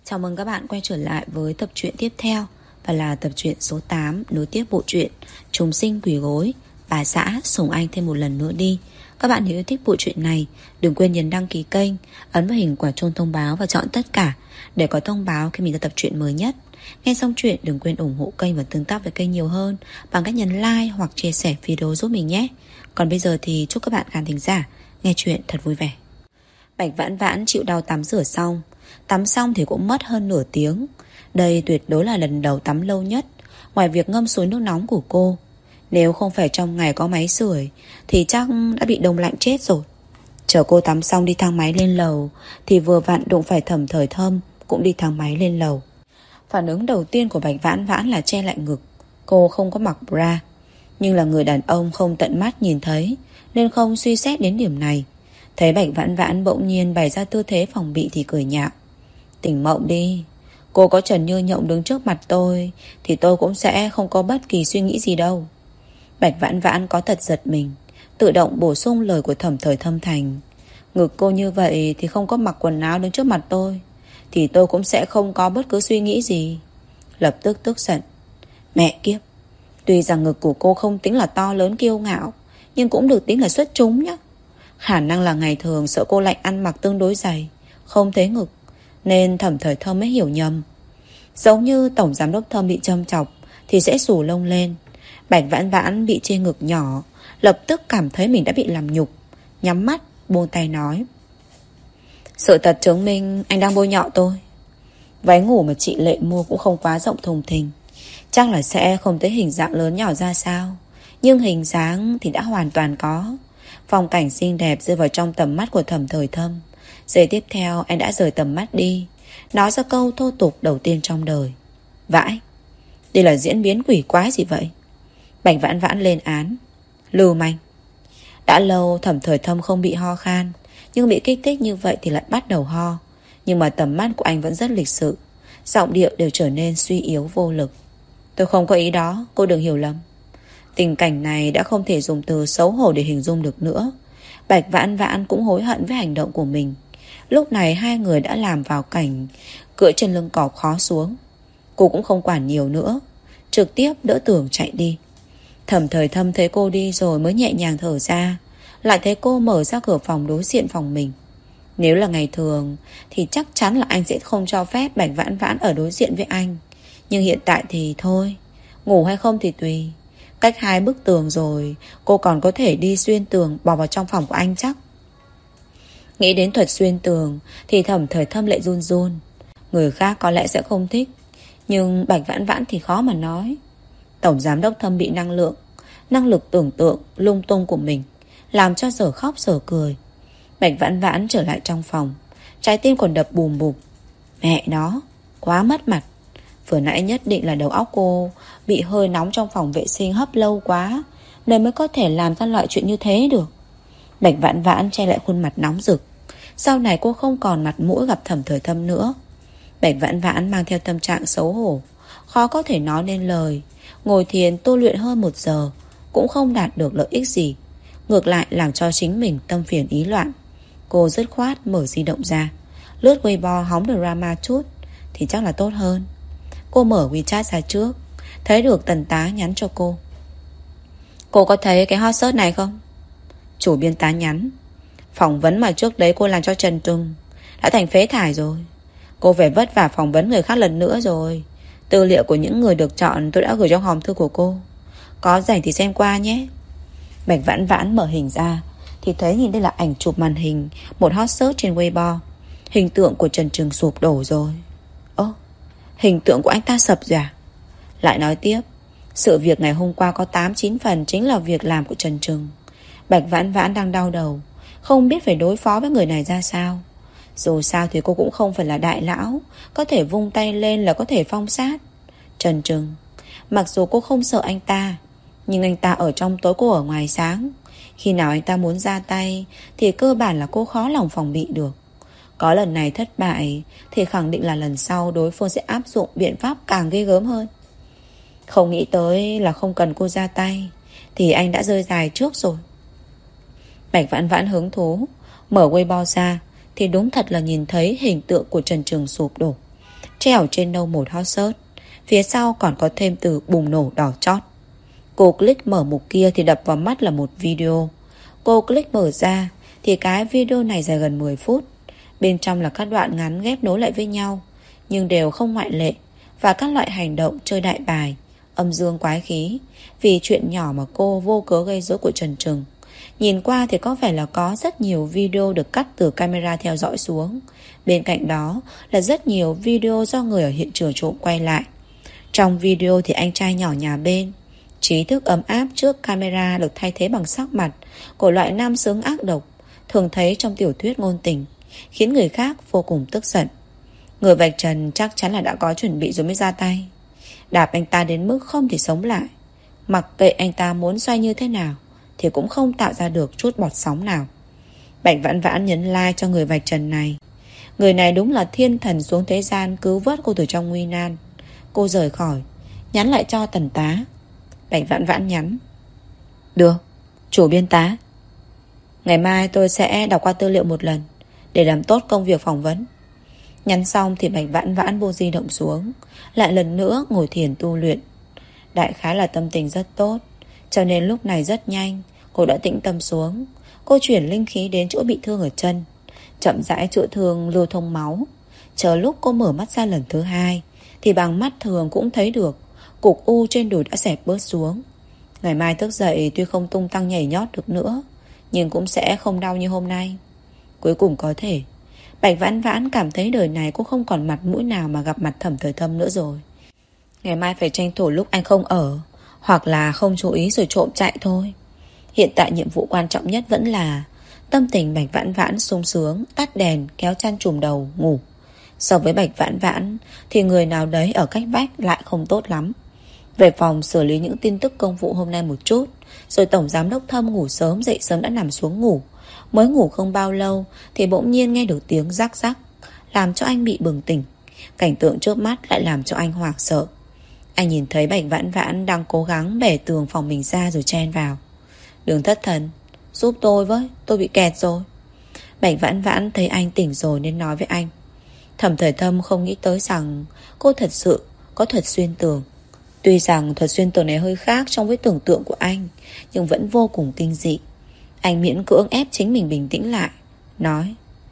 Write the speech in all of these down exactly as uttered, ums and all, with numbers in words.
Chào mừng các bạn quay trở lại với tập truyện tiếp theo, và là tập truyện số tám nối tiếp bộ truyện Trùng sinh quỷ gối, bà xã sủng anh thêm một lần nữa đi. Các bạn nếu yêu thích bộ truyện này, đừng quên nhấn đăng ký kênh, ấn vào hình quả chuông thông báo và chọn tất cả để có thông báo khi mình ra tập truyện mới nhất. Nghe xong chuyện đừng quên ủng hộ kênh và tương tác với kênh nhiều hơn bằng cách nhấn like hoặc chia sẻ video giúp mình nhé. Còn bây giờ thì chúc các bạn khán thính giả nghe chuyện thật vui vẻ. Bạch Vãn Vãn chịu đau tắm rửa xong. Tắm xong thì cũng mất hơn nửa tiếng. Đây tuyệt đối là lần đầu tắm lâu nhất, ngoài việc ngâm suối nước nóng của cô. Nếu không phải trong ngày có máy sưởi thì chắc đã bị đông lạnh chết rồi. Chờ cô tắm xong đi thang máy lên lầu thì vừa vặn đụng phải Thẩm Thời Thâm cũng đi thang máy lên lầu. Phản ứng đầu tiên của Bạch Vãn Vãn là che lại ngực. Cô không có mặc bra, nhưng là người đàn ông không tận mắt nhìn thấy nên không suy xét đến điểm này. Thấy Bạch Vãn Vãn bỗng nhiên bày ra tư thế phòng bị thì cười nhạo. Tỉnh mộng đi. Cô có Trần Như Nhộng đứng trước mặt tôi thì tôi cũng sẽ không có bất kỳ suy nghĩ gì đâu. Bạch Vãn Vãn có thật giật mình, tự động bổ sung lời của Thẩm Thời Thâm thành. Ngực cô như vậy thì không có mặc quần áo đứng trước mặt tôi thì tôi cũng sẽ không có bất cứ suy nghĩ gì. Lập tức tức giận. Mẹ kiếp, tuy rằng ngực của cô không tính là to lớn kiêu ngạo, nhưng cũng được tính là xuất chúng nhá. Khả năng là ngày thường sợ cô lạnh ăn mặc tương đối dày, không thấy ngực, nên Thẩm Thời Thâm mới hiểu nhầm. Giống như tổng giám đốc Thâm bị châm chọc thì sẽ xù lông lên. Bạch Vãn Vãn bị chê ngực nhỏ, lập tức cảm thấy mình đã bị làm nhục, nhắm mắt buông tay nói. Sự thật chứng minh anh đang bôi nhọ tôi. Váy ngủ mà chị Lệ mua cũng không quá rộng thùng thình, chắc là sẽ không thấy hình dạng lớn nhỏ ra sao, nhưng hình dáng thì đã hoàn toàn có. Phong cảnh xinh đẹp rơi vào trong tầm mắt của Thẩm Thời Thâm. Giây tiếp theo anh đã rời tầm mắt đi, nói ra câu thô tục đầu tiên trong đời. Vãi, đây là diễn biến quỷ quái gì vậy? Bạch Vãn Vãn lên án. Lưu manh. Đã lâu Thẩm Thời Thâm không bị ho khan, nhưng bị kích thích như vậy thì lại bắt đầu ho. Nhưng mà tầm mắt của anh vẫn rất lịch sự, giọng điệu đều trở nên suy yếu vô lực. Tôi không có ý đó, cô đừng hiểu lầm. Tình cảnh này đã không thể dùng từ xấu hổ để hình dung được nữa. Bạch Vãn Vãn cũng hối hận với hành động của mình. Lúc này hai người đã làm vào cảnh cưỡi trên lưng cọp khó xuống. Cô cũng không quản nhiều nữa, trực tiếp đỡ Tường chạy đi. Thẩm Thời Thâm thấy cô đi rồi mới nhẹ nhàng thở ra, lại thấy cô mở ra cửa phòng đối diện phòng mình. Nếu là ngày thường thì chắc chắn là anh sẽ không cho phép Bạch Vãn Vãn ở đối diện với anh. Nhưng hiện tại thì thôi, ngủ hay không thì tùy. Cách hai bức tường rồi, cô còn có thể đi xuyên tường bỏ vào trong phòng của anh chắc. Nghĩ đến thuật xuyên tường thì Thẩm Thời Thâm lại run run. Người khác có lẽ sẽ không thích, nhưng Bạch Vãn Vãn thì khó mà nói. Tổng giám đốc Thâm bị năng lượng, năng lực tưởng tượng lung tung của mình làm cho sở khóc sở cười. Bạch Vãn Vãn trở lại trong phòng, trái tim còn đập bùm bụp. Mẹ nó, quá mất mặt. Vừa nãy nhất định là đầu óc cô bị hơi nóng trong phòng vệ sinh hấp lâu quá nên mới có thể làm ra loại chuyện như thế được. Bạch Vãn Vãn che lại khuôn mặt nóng rực. Sau này cô không còn mặt mũi gặp Thẩm Thời Thâm nữa. Bạch Vãn Vãn mang theo tâm trạng xấu hổ, khó có thể nói nên lời. Ngồi thiền tu luyện hơn một giờ cũng không đạt được lợi ích gì, ngược lại làm cho chính mình tâm phiền ý loạn. Cô dứt khoát mở di động ra, lướt Weibo hóng drama chút thì chắc là tốt hơn. Cô mở WeChat ra trước, thấy được Tần Tá nhắn cho cô. Cô có thấy cái hot search này không? Chủ biên Tá nhắn. Phỏng vấn mà trước đấy cô làm cho Trần Trừng đã thành phế thải rồi. Cô phải vất vả phỏng vấn người khác lần nữa rồi. Tư liệu của những người được chọn tôi đã gửi trong hòm thư của cô, có rảnh thì xem qua nhé. Bạch Vãn Vãn mở hình ra thì thấy nhìn đây là ảnh chụp màn hình một hot search trên Weibo. Hình tượng của Trần Trừng sụp đổ rồi. Ơ, hình tượng của anh ta sập rồi à? Lại nói tiếp, sự việc ngày hôm qua có tám chín phần chính là việc làm của Trần Trừng. Bạch Vãn Vãn đang đau đầu, không biết phải đối phó với người này ra sao. Dù sao thì cô cũng không phải là đại lão, có thể vung tay lên là có thể phong sát. Trần Trừng, mặc dù cô không sợ anh ta, nhưng anh ta ở trong tối, cô ở ngoài sáng. Khi nào anh ta muốn ra tay thì cơ bản là cô khó lòng phòng bị được. Có lần này thất bại thì khẳng định là lần sau đối phương sẽ áp dụng biện pháp càng ghê gớm hơn. Không nghĩ tới là không cần cô ra tay thì anh đã rơi dài trước rồi. Bạch Vãn Vãn hứng thú mở Weibo ra thì đúng thật là nhìn thấy hình tượng của Trần Trừng sụp đổ. treo trên nâu một hot search. Phía sau còn có thêm từ bùng nổ đỏ chót. Cô click mở mục kia thì đập vào mắt là một video. Cô click mở ra thì cái video này dài gần mười phút. Bên trong là các đoạn ngắn ghép nối lại với nhau, nhưng đều không ngoại lệ, và các loại hành động chơi đại bài, âm dương quái khí, vì chuyện nhỏ mà cô vô cớ gây rối của Trần Trừng. Nhìn qua thì có vẻ là có rất nhiều video được cắt từ camera theo dõi xuống. Bên cạnh đó là rất nhiều video do người ở hiện trường trộm quay lại. Trong video thì anh trai nhỏ nhà bên, trí thức ấm áp trước camera, được thay thế bằng sắc mặt của loại nam xứng ác độc thường thấy trong tiểu thuyết ngôn tình, khiến người khác vô cùng tức giận. Người vạch trần chắc chắn là đã có chuẩn bị rồi mới ra tay, đạp anh ta đến mức không thể sống lại. Mặc kệ anh ta muốn xoay như thế nào thì cũng không tạo ra được chút bọt sóng nào. Bạch Vãn Vãn nhấn like cho người vạch trần này. Người này đúng là thiên thần xuống thế gian cứu vớt cô từ trong nguy nan. Cô rời khỏi, nhắn lại cho Tần tá. Bạch Vãn Vãn nhắn: được, chủ biên tá, ngày mai tôi sẽ đọc qua tư liệu một lần để làm tốt công việc phỏng vấn. Nhắn xong thì Bạch Vãn Vãn buông di động xuống, lại lần nữa ngồi thiền tu luyện. Đại khái là tâm tình rất tốt, cho nên lúc này rất nhanh cô đã tĩnh tâm xuống. Cô chuyển linh khí đến chỗ bị thương ở chân, chậm rãi chữa thương lưu thông máu. Chờ lúc cô mở mắt ra lần thứ hai thì bằng mắt thường cũng thấy được cục u trên đùi đã xẹp bớt xuống. Ngày mai thức dậy tuy không tung tăng nhảy nhót được nữa, nhưng cũng sẽ không đau như hôm nay. Cuối cùng có thể Bạch Vãn Vãn cảm thấy đời này cũng không còn mặt mũi nào mà gặp mặt Thẩm Thời Thâm nữa rồi. Ngày mai phải tranh thủ lúc anh không ở, hoặc là không chú ý rồi trộm chạy thôi. Hiện tại nhiệm vụ quan trọng nhất vẫn là tâm tình Bạch Vãn Vãn sung sướng, tắt đèn, kéo chăn trùm đầu, ngủ. So với Bạch Vãn Vãn thì người nào đấy ở cách vách lại không tốt lắm. Về phòng xử lý những tin tức công vụ hôm nay một chút, rồi Tổng Giám đốc Thâm ngủ sớm, dậy sớm đã nằm xuống ngủ. Mới ngủ không bao lâu thì bỗng nhiên nghe được tiếng rắc rắc, làm cho anh bị bừng tỉnh. Cảnh tượng trước mắt lại làm cho anh hoảng sợ. Anh nhìn thấy Bạch Vãn Vãn đang cố gắng bẻ tường phòng mình ra rồi chen vào: đừng thất thần, giúp tôi với, tôi bị kẹt rồi. Bạch Vãn Vãn thấy anh tỉnh rồi nên nói với anh. Thẩm Thời Thâm không nghĩ tới rằng cô thật sự có thuật xuyên tường. Tuy rằng thuật xuyên tường này hơi khác trong với tưởng tượng của anh, nhưng vẫn vô cùng kinh dị. Anh miễn cưỡng ép chính mình bình tĩnh lại, nói: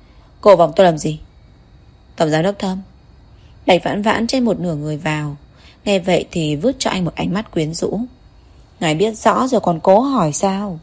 cô vòng tôi làm gì? Tổng Giám đốc Thâm. Bạch Vãn Vãn trên một nửa người vào, nghe vậy thì vứt cho anh một ánh mắt quyến rũ. Ngài biết rõ rồi còn cố hỏi sao?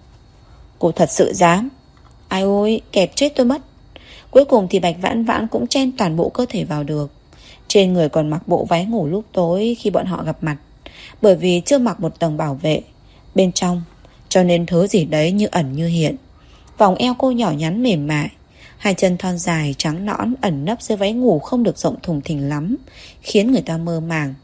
Cô thật sự dám? Ai ôi, kẹp chết tôi mất. Cuối cùng thì Bạch Vãn Vãn cũng chen toàn bộ cơ thể vào được. Trên người còn mặc bộ váy ngủ lúc tối khi bọn họ gặp mặt. Bởi vì chưa mặc một tầng bảo vệ bên trong, cho nên thứ gì đấy như ẩn như hiện. Vòng eo cô nhỏ nhắn mềm mại, hai chân thon dài trắng nõn ẩn nấp dưới váy ngủ không được rộng thùng thình lắm, khiến người ta mơ màng.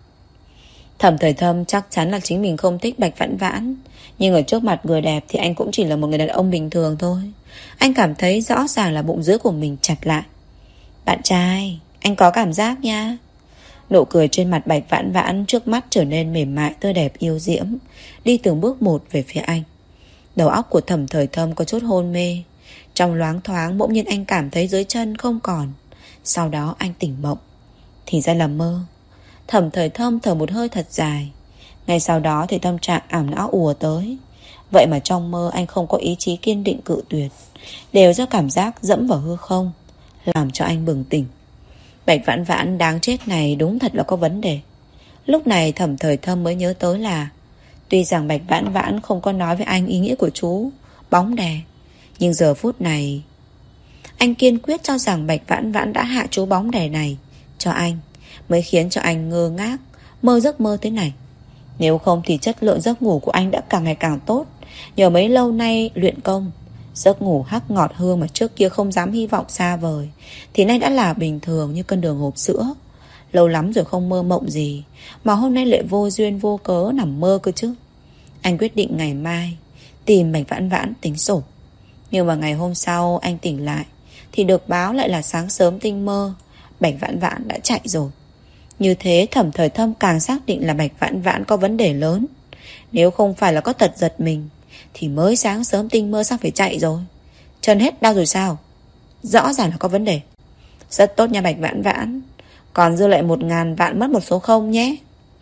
Thẩm Thời Thâm chắc chắn là chính mình không thích Bạch Vãn Vãn, nhưng ở trước mặt người đẹp thì anh cũng chỉ là một người đàn ông bình thường thôi. Anh cảm thấy rõ ràng là bụng dưới của mình chặt lại. Bạn trai, anh có cảm giác nha. Nụ cười trên mặt Bạch Vãn Vãn trước mắt trở nên mềm mại tươi đẹp yêu diễm, đi từng bước một về phía anh. Đầu óc của Thẩm Thời Thâm có chút hôn mê. Trong loáng thoáng bỗng nhiên anh cảm thấy dưới chân không còn. Sau đó anh tỉnh mộng. Thì ra là mơ. Thẩm Thời Thâm thở một hơi thật dài. Ngay sau đó thì tâm trạng ảo não ùa tới. Vậy mà trong mơ anh không có ý chí kiên định cự tuyệt, đều do cảm giác dẫm vào hư không, làm cho anh bừng tỉnh. Bạch Vãn Vãn đáng chết này đúng thật là có vấn đề. Lúc này Thẩm Thời Thâm mới nhớ tới là tuy rằng Bạch Vãn Vãn không có nói với anh ý nghĩa của chú bóng đè, nhưng giờ phút này anh kiên quyết cho rằng Bạch Vãn Vãn đã hạ chú bóng đè này cho anh, mới khiến cho anh ngơ ngác mơ giấc mơ thế này. Nếu không thì chất lượng giấc ngủ của anh đã càng ngày càng tốt. Nhờ mấy lâu nay luyện công, giấc ngủ hắc ngọt hương mà trước kia không dám hy vọng xa vời thì nay đã là bình thường như cân đường hộp sữa. Lâu lắm rồi không mơ mộng gì, mà hôm nay lại vô duyên vô cớ nằm mơ cơ chứ. Anh quyết định ngày mai tìm Bạch Vãn Vãn tính sổ. Nhưng mà ngày hôm sau anh tỉnh lại thì được báo lại là sáng sớm tinh mơ Bạch Vãn Vãn đã chạy rồi. Như thế Thẩm Thời Thâm càng xác định là Bạch Vãn Vãn có vấn đề lớn. Nếu không phải là có tật giật mình thì mới sáng sớm tinh mơ sao phải chạy rồi. Chân hết đau rồi sao? Rõ ràng là có vấn đề. Rất tốt nha Bạch Vãn Vãn, Còn dư lại một ngàn vạn mất một số không nhé.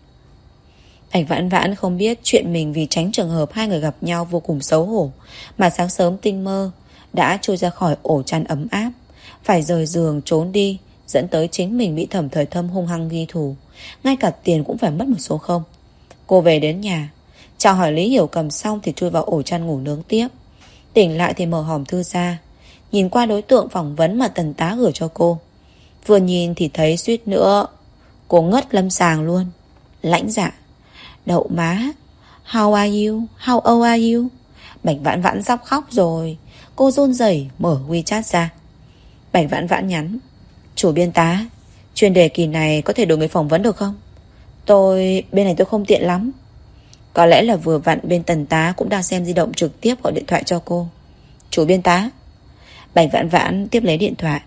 Bạch Vãn Vãn không biết chuyện mình vì tránh trường hợp hai người gặp nhau vô cùng xấu hổ mà sáng sớm tinh mơ đã trôi ra khỏi ổ chăn ấm áp, phải rời giường trốn đi, dẫn tới chính mình bị Thẩm Thời Thâm hung hăng ghi thù, ngay cả tiền cũng phải mất một số không. Cô về đến nhà, chào hỏi Lý Hiểu Cầm xong thì chui vào ổ chăn ngủ nướng tiếp. Tỉnh lại thì mở hòm thư ra, nhìn qua đối tượng phỏng vấn mà Tần Tá gửi cho cô. Vừa nhìn thì thấy suýt nữa cô ngất lâm sàng luôn. Lãnh Dạ. Đậu má. How are you? How old are you? Bạch Vãn Vãn sắp khóc rồi. Cô run rẩy mở WeChat ra. Bạch Vãn Vãn nhắn: chủ biên tá, chuyên đề kỳ này có thể đổi người phỏng vấn được không? Tôi... bên này tôi không tiện lắm. Có lẽ là vừa vặn bên Tần Tá cũng đang xem di động trực tiếp gọi điện thoại cho cô. Chủ biên tá. Bạch Vãn Vãn tiếp lấy điện thoại.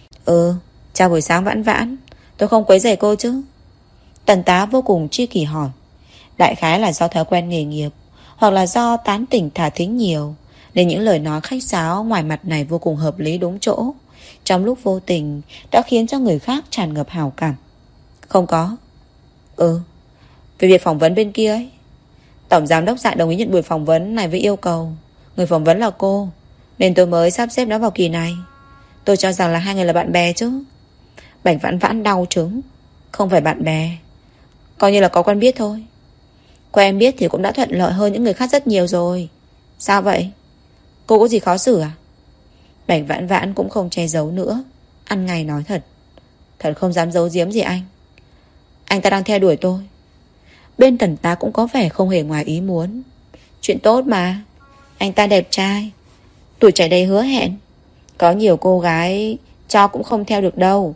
Ừ, chào buổi sáng Vãn Vãn, tôi không quấy rầy cô chứ? Tần Tá vô cùng tri kỷ hỏi. Đại khái là do thói quen nghề nghiệp, hoặc là do tán tỉnh thả thính nhiều, nên những lời nói khách sáo ngoài mặt này vô cùng hợp lý đúng chỗ, trong lúc vô tình đã khiến cho người khác tràn ngập hảo cảm. Không có. Ừ, về việc phỏng vấn bên kia ấy, tổng giám đốc Dạ đồng ý nhận buổi phỏng vấn này với yêu cầu người phỏng vấn là cô, nên tôi mới sắp xếp nó vào kỳ này. Tôi cho rằng là hai người là bạn bè chứ. Bạch Vãn Vãn đau trứng. Không phải bạn bè, coi như là có quen biết thôi. Quen biết thì cũng đã thuận lợi hơn những người khác rất nhiều rồi. Sao vậy? Cô có gì khó xử à? Bạch Vãn Vãn cũng không che giấu nữa, ăn ngay nói thật. Thật không dám giấu giếm gì anh. Anh ta đang theo đuổi tôi. Bên Tần Tá cũng có vẻ không hề ngoài ý muốn. Chuyện tốt mà. Anh ta đẹp trai, tuổi trẻ đầy hứa hẹn, có nhiều cô gái cho cũng không theo được đâu.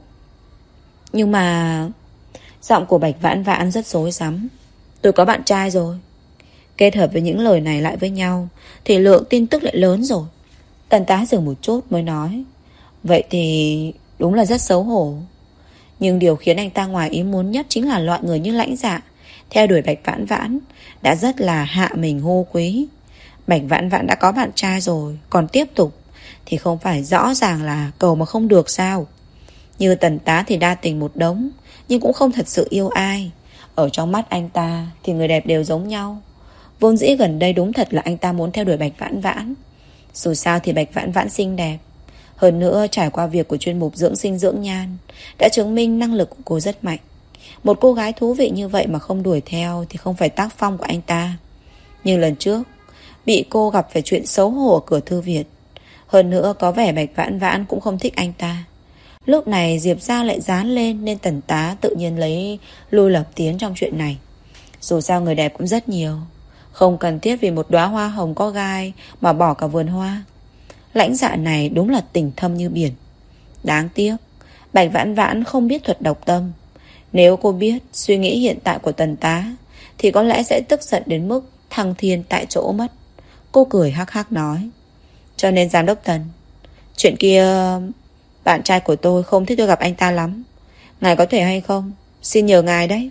Nhưng mà... Giọng của Bạch Vãn Vãn rất rối rắm. Tôi có bạn trai rồi. Kết hợp với những lời này lại với nhau thì lượng tin tức lại lớn rồi. Tần Tá dừng một chút mới nói: vậy thì đúng là rất xấu hổ. Nhưng điều khiến anh ta ngoài ý muốn nhất chính là loại người như Lãnh Dạ theo đuổi Bạch Vãn Vãn đã rất là hạ mình hô quý. Bạch Vãn Vãn đã có bạn trai rồi, còn tiếp tục thì không phải rõ ràng là cầu mà không được sao? Như Tần Tá thì đa tình một đống, nhưng cũng không thật sự yêu ai. Ở trong mắt anh ta thì người đẹp đều giống nhau. Vốn dĩ gần đây đúng thật là anh ta muốn theo đuổi Bạch Vãn Vãn. Dù sao thì Bạch Vãn Vãn xinh đẹp, hơn nữa trải qua việc của chuyên mục dưỡng sinh dưỡng nhan đã chứng minh năng lực của cô rất mạnh. Một cô gái thú vị như vậy mà không đuổi theo thì không phải tác phong của anh ta. Nhưng lần trước bị cô gặp phải chuyện xấu hổ ở cửa thư viện. Hơn nữa có vẻ Bạch Vãn Vãn cũng không thích anh ta. Lúc này Diệp Giao lại dán lên, nên Tần Tá tự nhiên lấy lui lập tiến trong chuyện này. Dù sao người đẹp cũng rất nhiều, không cần thiết vì một đóa hoa hồng có gai mà bỏ cả vườn hoa. Lãnh Dạ này đúng là tình thâm như biển. Đáng tiếc Bạch Vãn Vãn không biết thuật độc tâm. Nếu cô biết suy nghĩ hiện tại của Tần Tá thì có lẽ sẽ tức giận đến mức thăng thiên tại chỗ mất. Cô cười hắc hắc nói: cho nên giám đốc Tần, chuyện kia bạn trai của tôi không thích tôi gặp anh ta lắm. Ngài có thể hay không? Xin nhờ ngài đấy.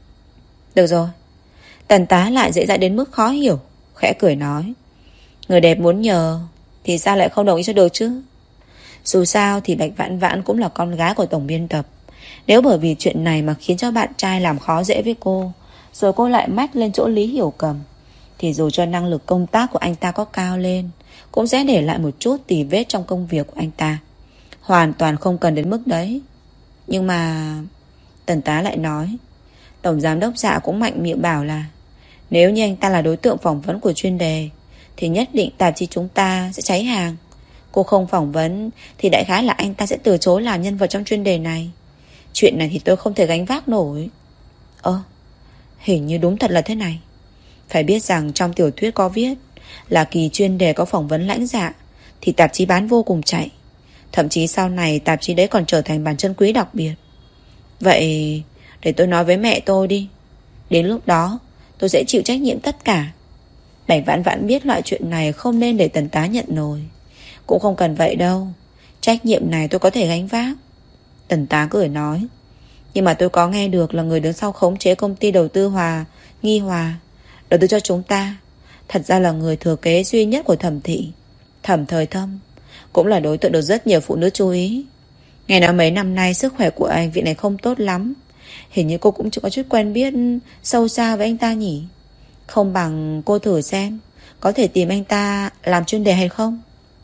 Được rồi. Tần Tá lại dễ dãi đến mức khó hiểu, khẽ cười nói: người đẹp muốn nhờ thì sao lại không đồng ý cho được chứ? Dù sao thì Bạch Vãn Vãn cũng là con gái của tổng biên tập. Nếu bởi vì chuyện này mà khiến cho bạn trai làm khó dễ với cô, rồi cô lại mách lên chỗ Lý Hiểu Cầm, thì dù cho năng lực công tác của anh ta có cao lên, cũng sẽ để lại một chút tì vết trong công việc của anh ta. Hoàn toàn không cần đến mức đấy. Nhưng mà... Tần Tá lại nói: tổng giám đốc Dạ cũng mạnh miệng bảo là nếu như anh ta là đối tượng phỏng vấn của chuyên đề thì nhất định tạp chí chúng ta sẽ cháy hàng. Cô không phỏng vấn thì đại khái là anh ta sẽ từ chối làm nhân vật trong chuyên đề này. Chuyện này thì tôi không thể gánh vác nổi. Ơ, hình như đúng thật là thế này. Phải biết rằng trong tiểu thuyết có viết là kỳ chuyên đề có phỏng vấn Lãnh Dạ thì tạp chí bán vô cùng chạy. Thậm chí sau này tạp chí đấy còn trở thành bản chân quý đặc biệt. Vậy để tôi nói với mẹ tôi đi. Đến lúc đó tôi sẽ chịu trách nhiệm tất cả. Bạch Vãn Vãn biết loại chuyện này không nên để Tần Tá nhận nổi. Cũng không cần vậy đâu, trách nhiệm này tôi có thể gánh vác. Tần Tá cười nói: nhưng mà tôi có nghe được là người đứng sau khống chế công ty đầu tư Hòa Nghi Hòa đầu tư cho chúng ta thật ra là người thừa kế duy nhất của Thẩm thị, Thẩm Thời Thâm, cũng là đối tượng được rất nhiều phụ nữ chú ý. Nghe nói mấy năm nay sức khỏe của anh vị này không tốt lắm. Hình như cô cũng chưa có chút quen biết sâu xa với anh ta nhỉ. Không bằng cô thử xem có thể tìm anh ta làm chuyên đề hay không.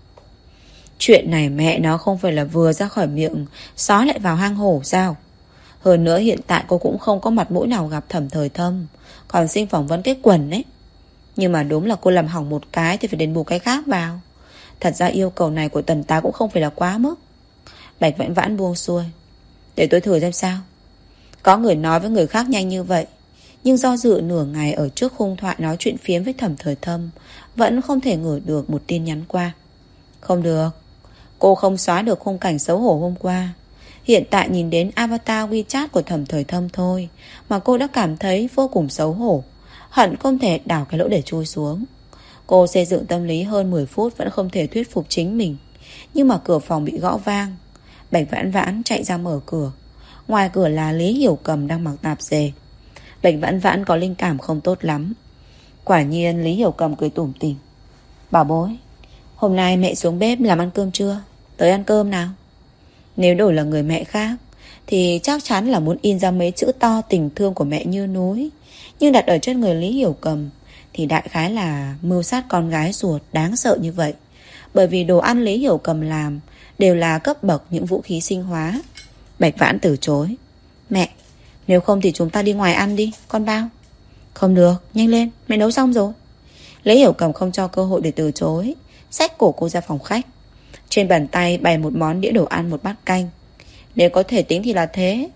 Chuyện này mẹ nó không phải là vừa ra khỏi miệng sói lại vào hang hổ sao? Hơn nữa hiện tại cô cũng không có mặt mũi nào gặp Thẩm Thời Thâm, còn xin phỏng vấn cái quần ấy. Nhưng mà đúng là cô làm hỏng một cái thì phải đền bù cái khác vào. Thật ra yêu cầu này của Tần tá cũng không phải là quá mức. Bạch Vãn Vãn buông xuôi. Để tôi thử xem sao. Có người nói với người khác nhanh như vậy, nhưng do dự nửa ngày ở trước khung thoại nói chuyện phiếm với Thẩm Thời Thâm, vẫn không thể ngửi được một tin nhắn qua. Không được. Cô không xóa được khung cảnh xấu hổ hôm qua. Hiện tại nhìn đến avatar WeChat của Thẩm Thời Thâm thôi mà cô đã cảm thấy vô cùng xấu hổ, hận không thể đào cái lỗ để chui xuống. Cô xây dựng tâm lý hơn mười phút vẫn không thể thuyết phục chính mình. Nhưng mà cửa phòng bị gõ vang. Bạch Vãn Vãn chạy ra mở cửa. Ngoài cửa là Lý Hiểu Cầm đang mặc tạp dề. Bạch Vãn Vãn có linh cảm không tốt lắm. Quả nhiên Lý Hiểu Cầm cười tủm tỉm. Bảo bối, hôm nay mẹ xuống bếp làm ăn cơm chưa? Tới ăn cơm nào. Nếu đổi là người mẹ khác thì chắc chắn là muốn in ra mấy chữ to tình thương của mẹ như núi. Nhưng đặt ở trên người Lý Hiểu Cầm thì đại khái là mưu sát con gái ruột đáng sợ như vậy. Bởi vì đồ ăn Lý Hiểu Cầm làm đều là cấp bậc những vũ khí sinh hóa. Bạch Vãn từ chối. Mẹ, nếu không thì chúng ta đi ngoài ăn đi, con bao. Không được, nhanh lên, mẹ nấu xong rồi. Lý Hiểu Cầm không cho cơ hội để từ chối, xách cổ cô ra phòng khách. Trên bàn tay bày một món đĩa đồ ăn, một bát canh. Nếu có thể tính thì là thế.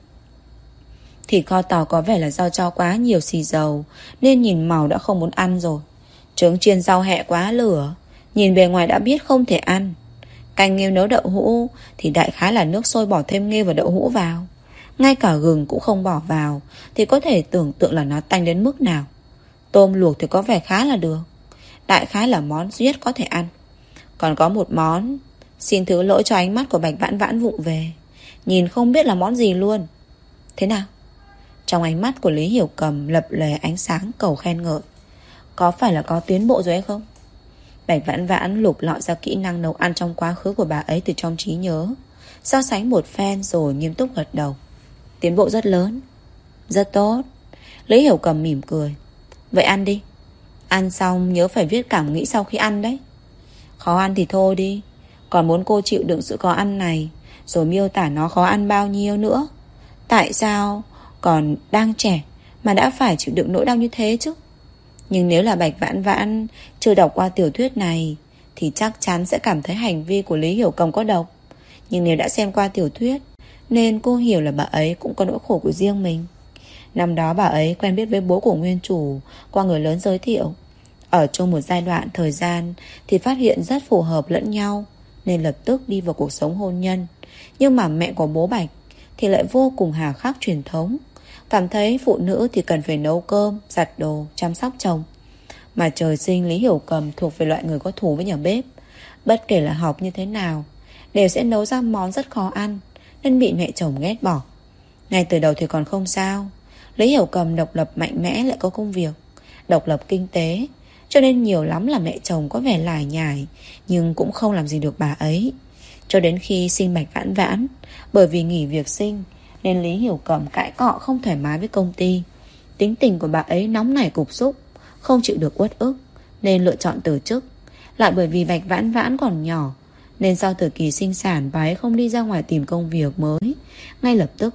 Thịt kho tàu có vẻ là do cho quá nhiều xì dầu nên nhìn màu đã không muốn ăn rồi. Trứng chiên rau hẹ quá lửa, nhìn bề ngoài đã biết không thể ăn. Canh nghêu nấu đậu hũ thì đại khái là nước sôi bỏ thêm nghêu và đậu hũ vào. Ngay cả gừng cũng không bỏ vào thì có thể tưởng tượng là nó tanh đến mức nào. Tôm luộc thì có vẻ khá là được. Đại khái là món duy nhất có thể ăn. Còn có một món, xin thứ lỗi cho ánh mắt của Bạch Vãn Vãn vụng về, nhìn không biết là món gì luôn. Thế nào? Trong ánh mắt của Lý Hiểu Cầm lập lòe ánh sáng cầu khen ngợi. Có phải là có tiến bộ rồi hay không? Bạch Vãn Vãn lục lọi ra kỹ năng nấu ăn trong quá khứ của bà ấy từ trong trí nhớ, so sánh một phen rồi nghiêm túc gật đầu. Tiến bộ rất lớn. Rất tốt. Lý Hiểu Cầm mỉm cười. Vậy ăn đi. Ăn xong nhớ phải viết cảm nghĩ sau khi ăn đấy. Khó ăn thì thôi đi, còn muốn cô chịu đựng sự khó ăn này, rồi miêu tả nó khó ăn bao nhiêu nữa. Tại sao còn đang trẻ mà đã phải chịu đựng nỗi đau như thế chứ? Nhưng nếu là Bạch Vãn Vãn chưa đọc qua tiểu thuyết này thì chắc chắn sẽ cảm thấy hành vi của Lý Hiểu Cầm có độc. Nhưng nếu đã xem qua tiểu thuyết nên cô hiểu là bà ấy cũng có nỗi khổ của riêng mình. Năm đó bà ấy quen biết với bố của nguyên chủ qua người lớn giới thiệu. Ở chung một giai đoạn thời gian thì phát hiện rất phù hợp lẫn nhau nên lập tức đi vào cuộc sống hôn nhân. Nhưng mà mẹ của bố Bạch thì lại vô cùng hà khắc truyền thống, cảm thấy phụ nữ thì cần phải nấu cơm, giặt đồ, chăm sóc chồng. Mà trời sinh Lý Hiểu Cầm thuộc về loại người có thù với nhà bếp. Bất kể là học như thế nào đều sẽ nấu ra món rất khó ăn nên bị mẹ chồng ghét bỏ. Ngay từ đầu thì còn không sao. Lý Hiểu Cầm độc lập mạnh mẽ, lại có công việc, độc lập kinh tế, cho nên nhiều lắm là mẹ chồng có vẻ lải nhải nhưng cũng không làm gì được bà ấy. Cho đến khi sinh Bạch Vãn Vãn, bởi vì nghỉ việc sinh nên Lý Hiểu Cầm cãi cọ không thoải mái với công ty. Tính tình của bà ấy nóng nảy cục xúc, không chịu được uất ức nên lựa chọn từ chức. Lại bởi vì Bạch Vãn Vãn còn nhỏ nên sau thời kỳ sinh sản bà ấy không đi ra ngoài tìm công việc mới ngay lập tức.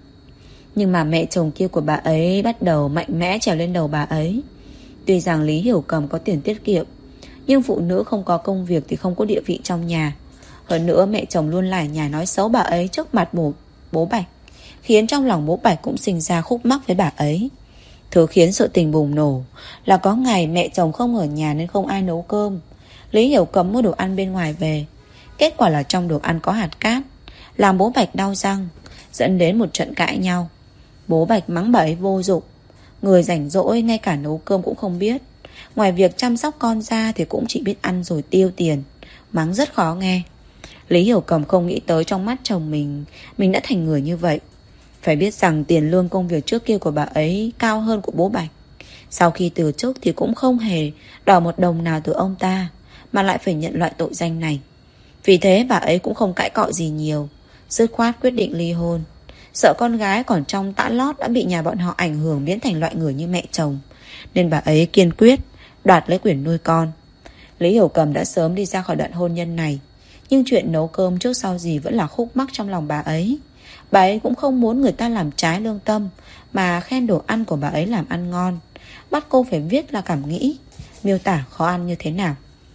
Nhưng mà mẹ chồng kia của bà ấy bắt đầu mạnh mẽ trèo lên đầu bà ấy. Tuy rằng Lý Hiểu Cầm có tiền tiết kiệm, nhưng phụ nữ không có công việc thì không có địa vị trong nhà. Hơn nữa mẹ chồng luôn lải nhải nói xấu bà ấy trước mặt bố, bố Bạch, khiến trong lòng bố Bạch cũng sinh ra khúc mắc với bà ấy. Thứ khiến sự tình bùng nổ là có ngày mẹ chồng không ở nhà nên không ai nấu cơm. Lý Hiểu Cầm mua đồ ăn bên ngoài về. Kết quả là trong đồ ăn có hạt cát, làm bố Bạch đau răng, dẫn đến một trận cãi nhau. Bố Bạch mắng bà ấy vô dụng, người rảnh rỗi ngay cả nấu cơm cũng không biết. Ngoài việc chăm sóc con ra thì cũng chỉ biết ăn rồi tiêu tiền. Mắng rất khó nghe. Lý Hiểu Cầm không nghĩ tới trong mắt chồng mình Mình đã thành người như vậy. Phải biết rằng tiền lương công việc trước kia của bà ấy cao hơn của bố Bạch. Sau khi từ chức thì cũng không hề đòi một đồng nào từ ông ta, mà lại phải nhận loại tội danh này. Vì thế bà ấy cũng không cãi cọ gì nhiều, dứt khoát quyết định ly hôn. Sợ con gái còn trong tã lót đã bị nhà bọn họ ảnh hưởng biến thành loại người như mẹ chồng, nên bà ấy kiên quyết đoạt lấy quyền nuôi con. Lý Hiểu Cầm đã sớm đi ra khỏi đoạn hôn nhân này, nhưng chuyện nấu cơm trước sau gì vẫn là khúc mắc trong lòng bà ấy. Bà ấy cũng không muốn người ta làm trái lương tâm, mà khen đồ ăn của bà ấy làm ăn ngon, bắt cô phải viết là cảm nghĩ, miêu tả khó ăn như thế nào.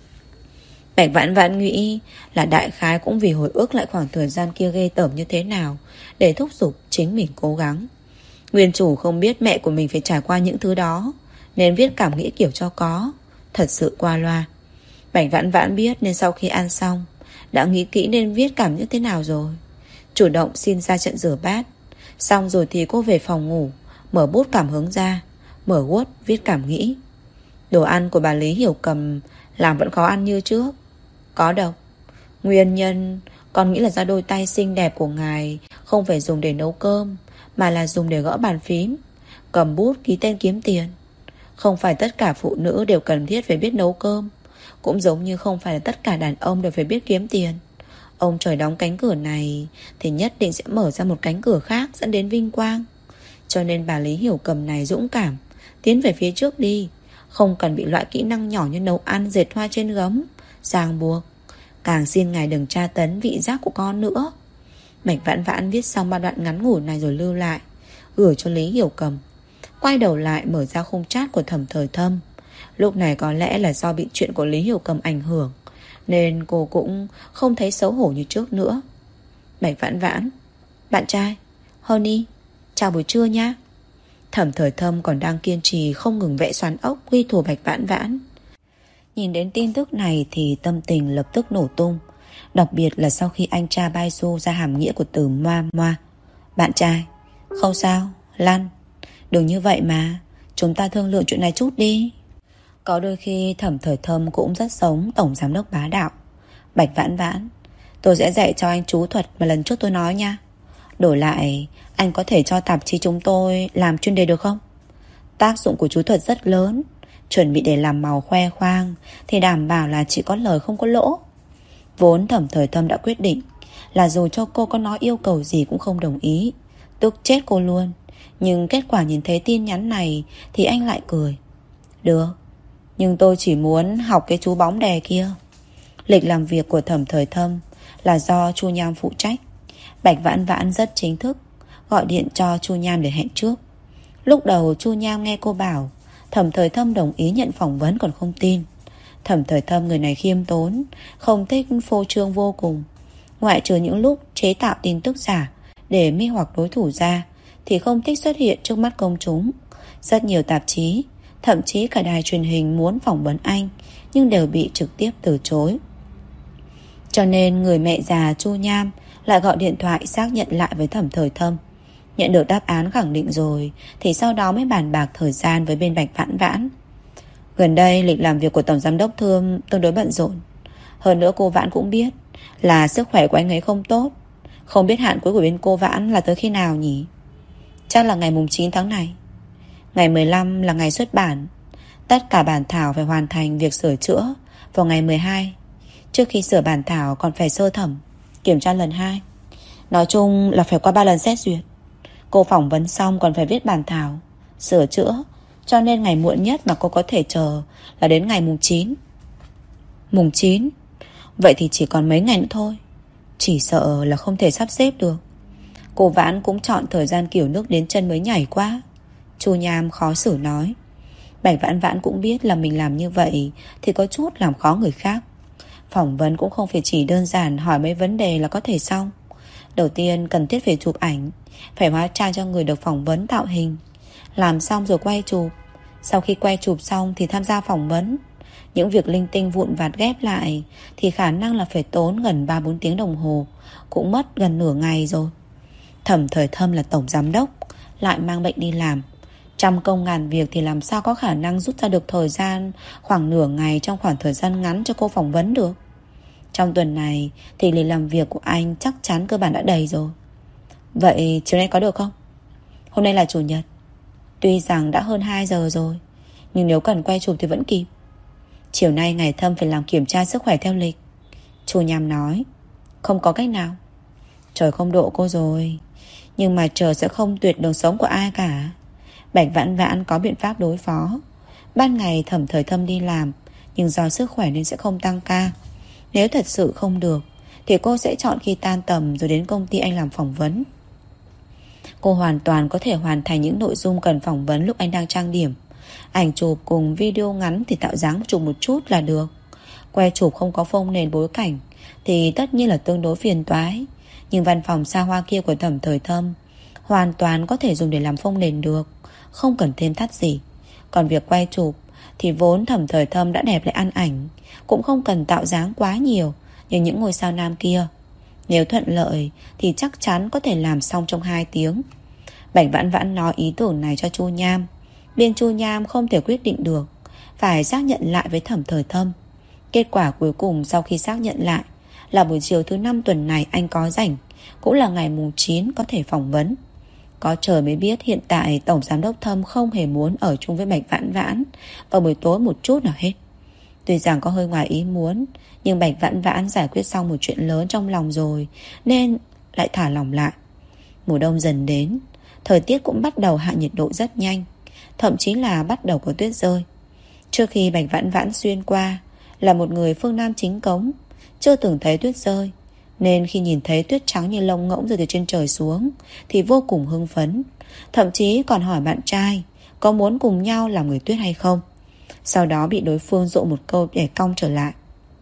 Bạch Vãn Vãn nghĩ là đại khái cũng vì hồi ức lại khoảng thời gian kia ghê tởm như thế nào, để thúc giục chính mình cố gắng. Nguyên chủ không biết mẹ của mình phải trải qua những thứ đó, nên viết cảm nghĩ kiểu cho có, thật sự qua loa. Bạch Vãn Vãn biết nên sau khi ăn xong đã nghĩ kỹ nên viết cảm như thế nào rồi. Chủ động xin ra trận rửa bát. Xong rồi thì cô về phòng ngủ, mở bút cảm hứng ra, mở Word viết cảm nghĩ. Đồ ăn của bà Lý Hiểu Cầm làm vẫn khó ăn như trước, có độc. Nguyên nhân con nghĩ là do đôi tay xinh đẹp của ngài không phải dùng để nấu cơm, mà là dùng để gõ bàn phím, cầm bút ký tên kiếm tiền. Không phải tất cả phụ nữ đều cần thiết phải biết nấu cơm, cũng giống như không phải là tất cả đàn ông đều phải biết kiếm tiền. Ông trời đóng cánh cửa này thì nhất định sẽ mở ra một cánh cửa khác dẫn đến vinh quang. Cho nên bà Lý Hiểu Cầm này dũng cảm tiến về phía trước đi, không cần bị loại kỹ năng nhỏ như nấu ăn, dệt hoa trên gấm ràng buộc. Càng xin ngài đừng tra tấn vị giác của con nữa. Bạch Vãn Vãn viết xong ba đoạn ngắn ngủi này rồi lưu lại, gửi cho Lý Hiểu Cầm. Quay đầu lại mở ra khung chat của Thẩm Thời Thâm. Lúc này có lẽ là do bị chuyện của Lý Hiểu Cầm ảnh hưởng, nên cô cũng không thấy xấu hổ như trước nữa. Bạch Vãn Vãn: bạn trai, Honey, chào buổi trưa nha. Thẩm Thời Thâm còn đang kiên trì không ngừng vẽ xoắn ốc ghi thù Bạch Vãn Vãn. Nhìn đến tin tức này thì tâm tình lập tức nổ tung, đặc biệt là sau khi anh tra bai su ra hàm nghĩa của từ moa moa. Bạn trai: không sao, lăn. Đừng như vậy mà, chúng ta thương lượng chuyện này chút đi. Có đôi khi Thẩm Thời Thâm cũng rất giống tổng giám đốc bá đạo. Bạch Vãn Vãn: tôi sẽ dạy cho anh chú thuật mà lần trước tôi nói nha. Đổi lại, anh có thể cho tạp chí chúng tôi làm chuyên đề được không? Tác dụng của chú thuật rất lớn, chuẩn bị để làm màu khoe khoang thì đảm bảo là chỉ có lời không có lỗ. Vốn Thẩm Thời Thâm đã quyết định là dù cho cô có nói yêu cầu gì cũng không đồng ý, tức chết cô luôn. Nhưng kết quả nhìn thấy tin nhắn này thì anh lại cười. Được, nhưng tôi chỉ muốn học cái chú bóng đè kia. Lịch làm việc của Thẩm Thời Thâm là do Chu Nham phụ trách. Bạch Vãn Vãn rất chính thức gọi điện cho Chu Nham để hẹn trước. Lúc đầu Chu Nham nghe cô bảo Thẩm Thời Thâm đồng ý nhận phỏng vấn còn không tin. Thẩm Thời Thâm người này khiêm tốn, không thích phô trương vô cùng. Ngoại trừ những lúc chế tạo tin tức giả để mê hoặc đối thủ ra, thì không thích xuất hiện trước mắt công chúng. Rất nhiều tạp chí, thậm chí cả đài truyền hình muốn phỏng vấn anh, nhưng đều bị trực tiếp từ chối. Cho nên người mẹ già Chu Nham lại gọi điện thoại xác nhận lại với Thẩm Thời Thâm. Nhận được đáp án khẳng định rồi thì sau đó mới bàn bạc thời gian với bên Bạch Vãn Vãn. Gần đây lịch làm việc của Tổng Giám đốc Thơm tương đối bận rộn. Hơn nữa cô Vãn cũng biết là sức khỏe của anh ấy không tốt. Không biết hạn cuối của bên cô Vãn là tới khi nào nhỉ? Chắc là ngày mùng chín tháng này. Ngày mười lăm là ngày xuất bản. Tất cả bản thảo phải hoàn thành việc sửa chữa vào ngày mười hai. Trước khi sửa bản thảo còn phải sơ thẩm, kiểm tra lần hai. Nói chung là phải qua ba lần xét duyệt. Cô phỏng vấn xong còn phải viết bản thảo, sửa chữa, cho nên ngày muộn nhất mà cô có thể chờ là đến ngày mùng chín. Mùng chín? Vậy thì chỉ còn mấy ngày nữa thôi. Chỉ sợ là không thể sắp xếp được. Cô Vãn cũng chọn thời gian kiểu nước đến chân mới nhảy quá. Chu Nham khó xử nói. Bạch Vãn Vãn cũng biết là mình làm như vậy thì có chút làm khó người khác. Phỏng vấn cũng không phải chỉ đơn giản hỏi mấy vấn đề là có thể xong. Đầu tiên cần thiết phải chụp ảnh, phải hóa trang cho người được phỏng vấn tạo hình. Làm xong rồi quay chụp. Sau khi quay chụp xong thì tham gia phỏng vấn. Những việc linh tinh vụn vặt ghép lại thì khả năng là phải tốn gần ba bốn tiếng đồng hồ, cũng mất gần nửa ngày rồi. Thẩm Thời Thâm là tổng giám đốc, lại mang bệnh đi làm. Trăm công ngàn việc thì làm sao có khả năng rút ra được thời gian khoảng nửa ngày trong khoảng thời gian ngắn cho cô phỏng vấn được. Trong tuần này thì lịch làm việc của anh chắc chắn cơ bản đã đầy rồi. Vậy chiều nay có được không? Hôm nay là chủ nhật. Tuy rằng đã hơn hai giờ rồi, nhưng nếu cần quay chụp thì vẫn kịp. Chiều nay ngày Thâm phải làm kiểm tra sức khỏe theo lịch. Chu Nham nói. Không có cách nào. Trời không độ cô rồi, nhưng mà trời sẽ không tuyệt đường sống của ai cả. Bạch Vãn Vãn có biện pháp đối phó. Ban ngày Thẩm Thời Thâm đi làm, nhưng do sức khỏe nên sẽ không tăng ca. Nếu thật sự không được thì cô sẽ chọn khi tan tầm rồi đến công ty anh làm phỏng vấn. Cô hoàn toàn có thể hoàn thành những nội dung cần phỏng vấn lúc anh đang trang điểm. Ảnh chụp cùng video ngắn thì tạo dáng chụp một chút là được. Que chụp không có phông nền bối cảnh thì tất nhiên là tương đối phiền toái, nhưng văn phòng xa hoa kia của Thẩm Thời Thâm hoàn toàn có thể dùng để làm phông nền được, không cần thêm thắt gì. Còn việc quay chụp thì vốn Thẩm Thời Thâm đã đẹp lại ăn ảnh, cũng không cần tạo dáng quá nhiều như những ngôi sao nam kia. Nếu thuận lợi thì chắc chắn có thể làm xong trong hai tiếng. Bạch Vãn Vãn nói ý tưởng này cho Chu Nham. Bên Chu Nham không thể quyết định được, phải xác nhận lại với Thẩm Thời Thâm. Kết quả cuối cùng sau khi xác nhận lại là buổi chiều thứ năm tuần này anh có rảnh, cũng là ngày mùng chín có thể phỏng vấn. Có trời mới biết hiện tại Tổng Giám đốc Thâm không hề muốn ở chung với Bạch Vãn Vãn vào buổi tối một chút nào hết. Tuy rằng có hơi ngoài ý muốn, nhưng Bạch Vãn Vãn giải quyết xong một chuyện lớn trong lòng rồi nên lại thả lòng lại. Mùa đông dần đến, thời tiết cũng bắt đầu hạ nhiệt độ rất nhanh, thậm chí là bắt đầu có tuyết rơi. Trước khi Bạch Vãn Vãn xuyên qua là một người phương Nam chính cống, chưa từng thấy tuyết rơi, nên khi nhìn thấy tuyết trắng như lông ngỗng rơi từ trên trời xuống thì vô cùng hưng phấn. Thậm chí còn hỏi bạn trai có muốn cùng nhau làm người tuyết hay không. Sau đó bị đối phương dụ một câu để cong trở lại.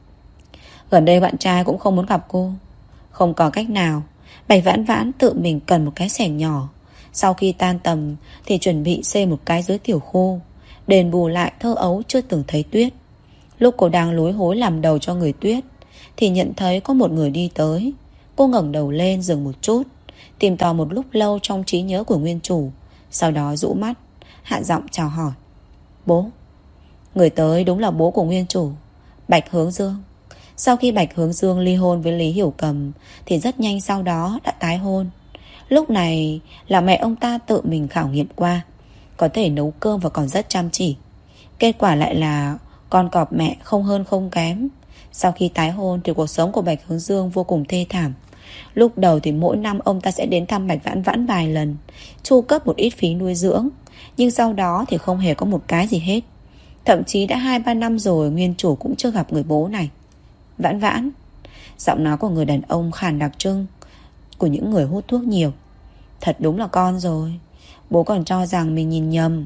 Gần đây bạn trai cũng không muốn gặp cô. Không có cách nào, Bạch Vãn Vãn tự mình cần một cái xẻng nhỏ. Sau khi tan tầm thì chuẩn bị xây một cái dưới tiểu khu, đền bù lại thơ ấu chưa từng thấy tuyết. Lúc cô đang lúi hối làm đầu cho người tuyết thì nhận thấy có một người đi tới. Cô ngẩng đầu lên dừng một chút, tìm tòi một lúc lâu trong trí nhớ của nguyên chủ. Sau đó rũ mắt, hạ giọng chào hỏi. Bố. Người tới đúng là bố của nguyên chủ, Bạch Hướng Dương. Sau khi Bạch Hướng Dương ly hôn với Lý Hiểu Cầm thì rất nhanh sau đó đã tái hôn. Lúc này là mẹ ông ta tự mình khảo nghiệm qua, có thể nấu cơm và còn rất chăm chỉ. Kết quả lại là con cọp mẹ không hơn không kém. Sau khi tái hôn thì cuộc sống của Bạch Hướng Dương vô cùng thê thảm. Lúc đầu thì mỗi năm ông ta sẽ đến thăm Bạch Vãn Vãn vài lần, chu cấp một ít phí nuôi dưỡng. Nhưng sau đó thì không hề có một cái gì hết. Thậm chí đã hai ba năm rồi nguyên chủ cũng chưa gặp người bố này. Vãn Vãn. Giọng nói của người đàn ông khàn đặc trưng của những người hút thuốc nhiều. Thật đúng là con rồi. Bố còn cho rằng mình nhìn nhầm.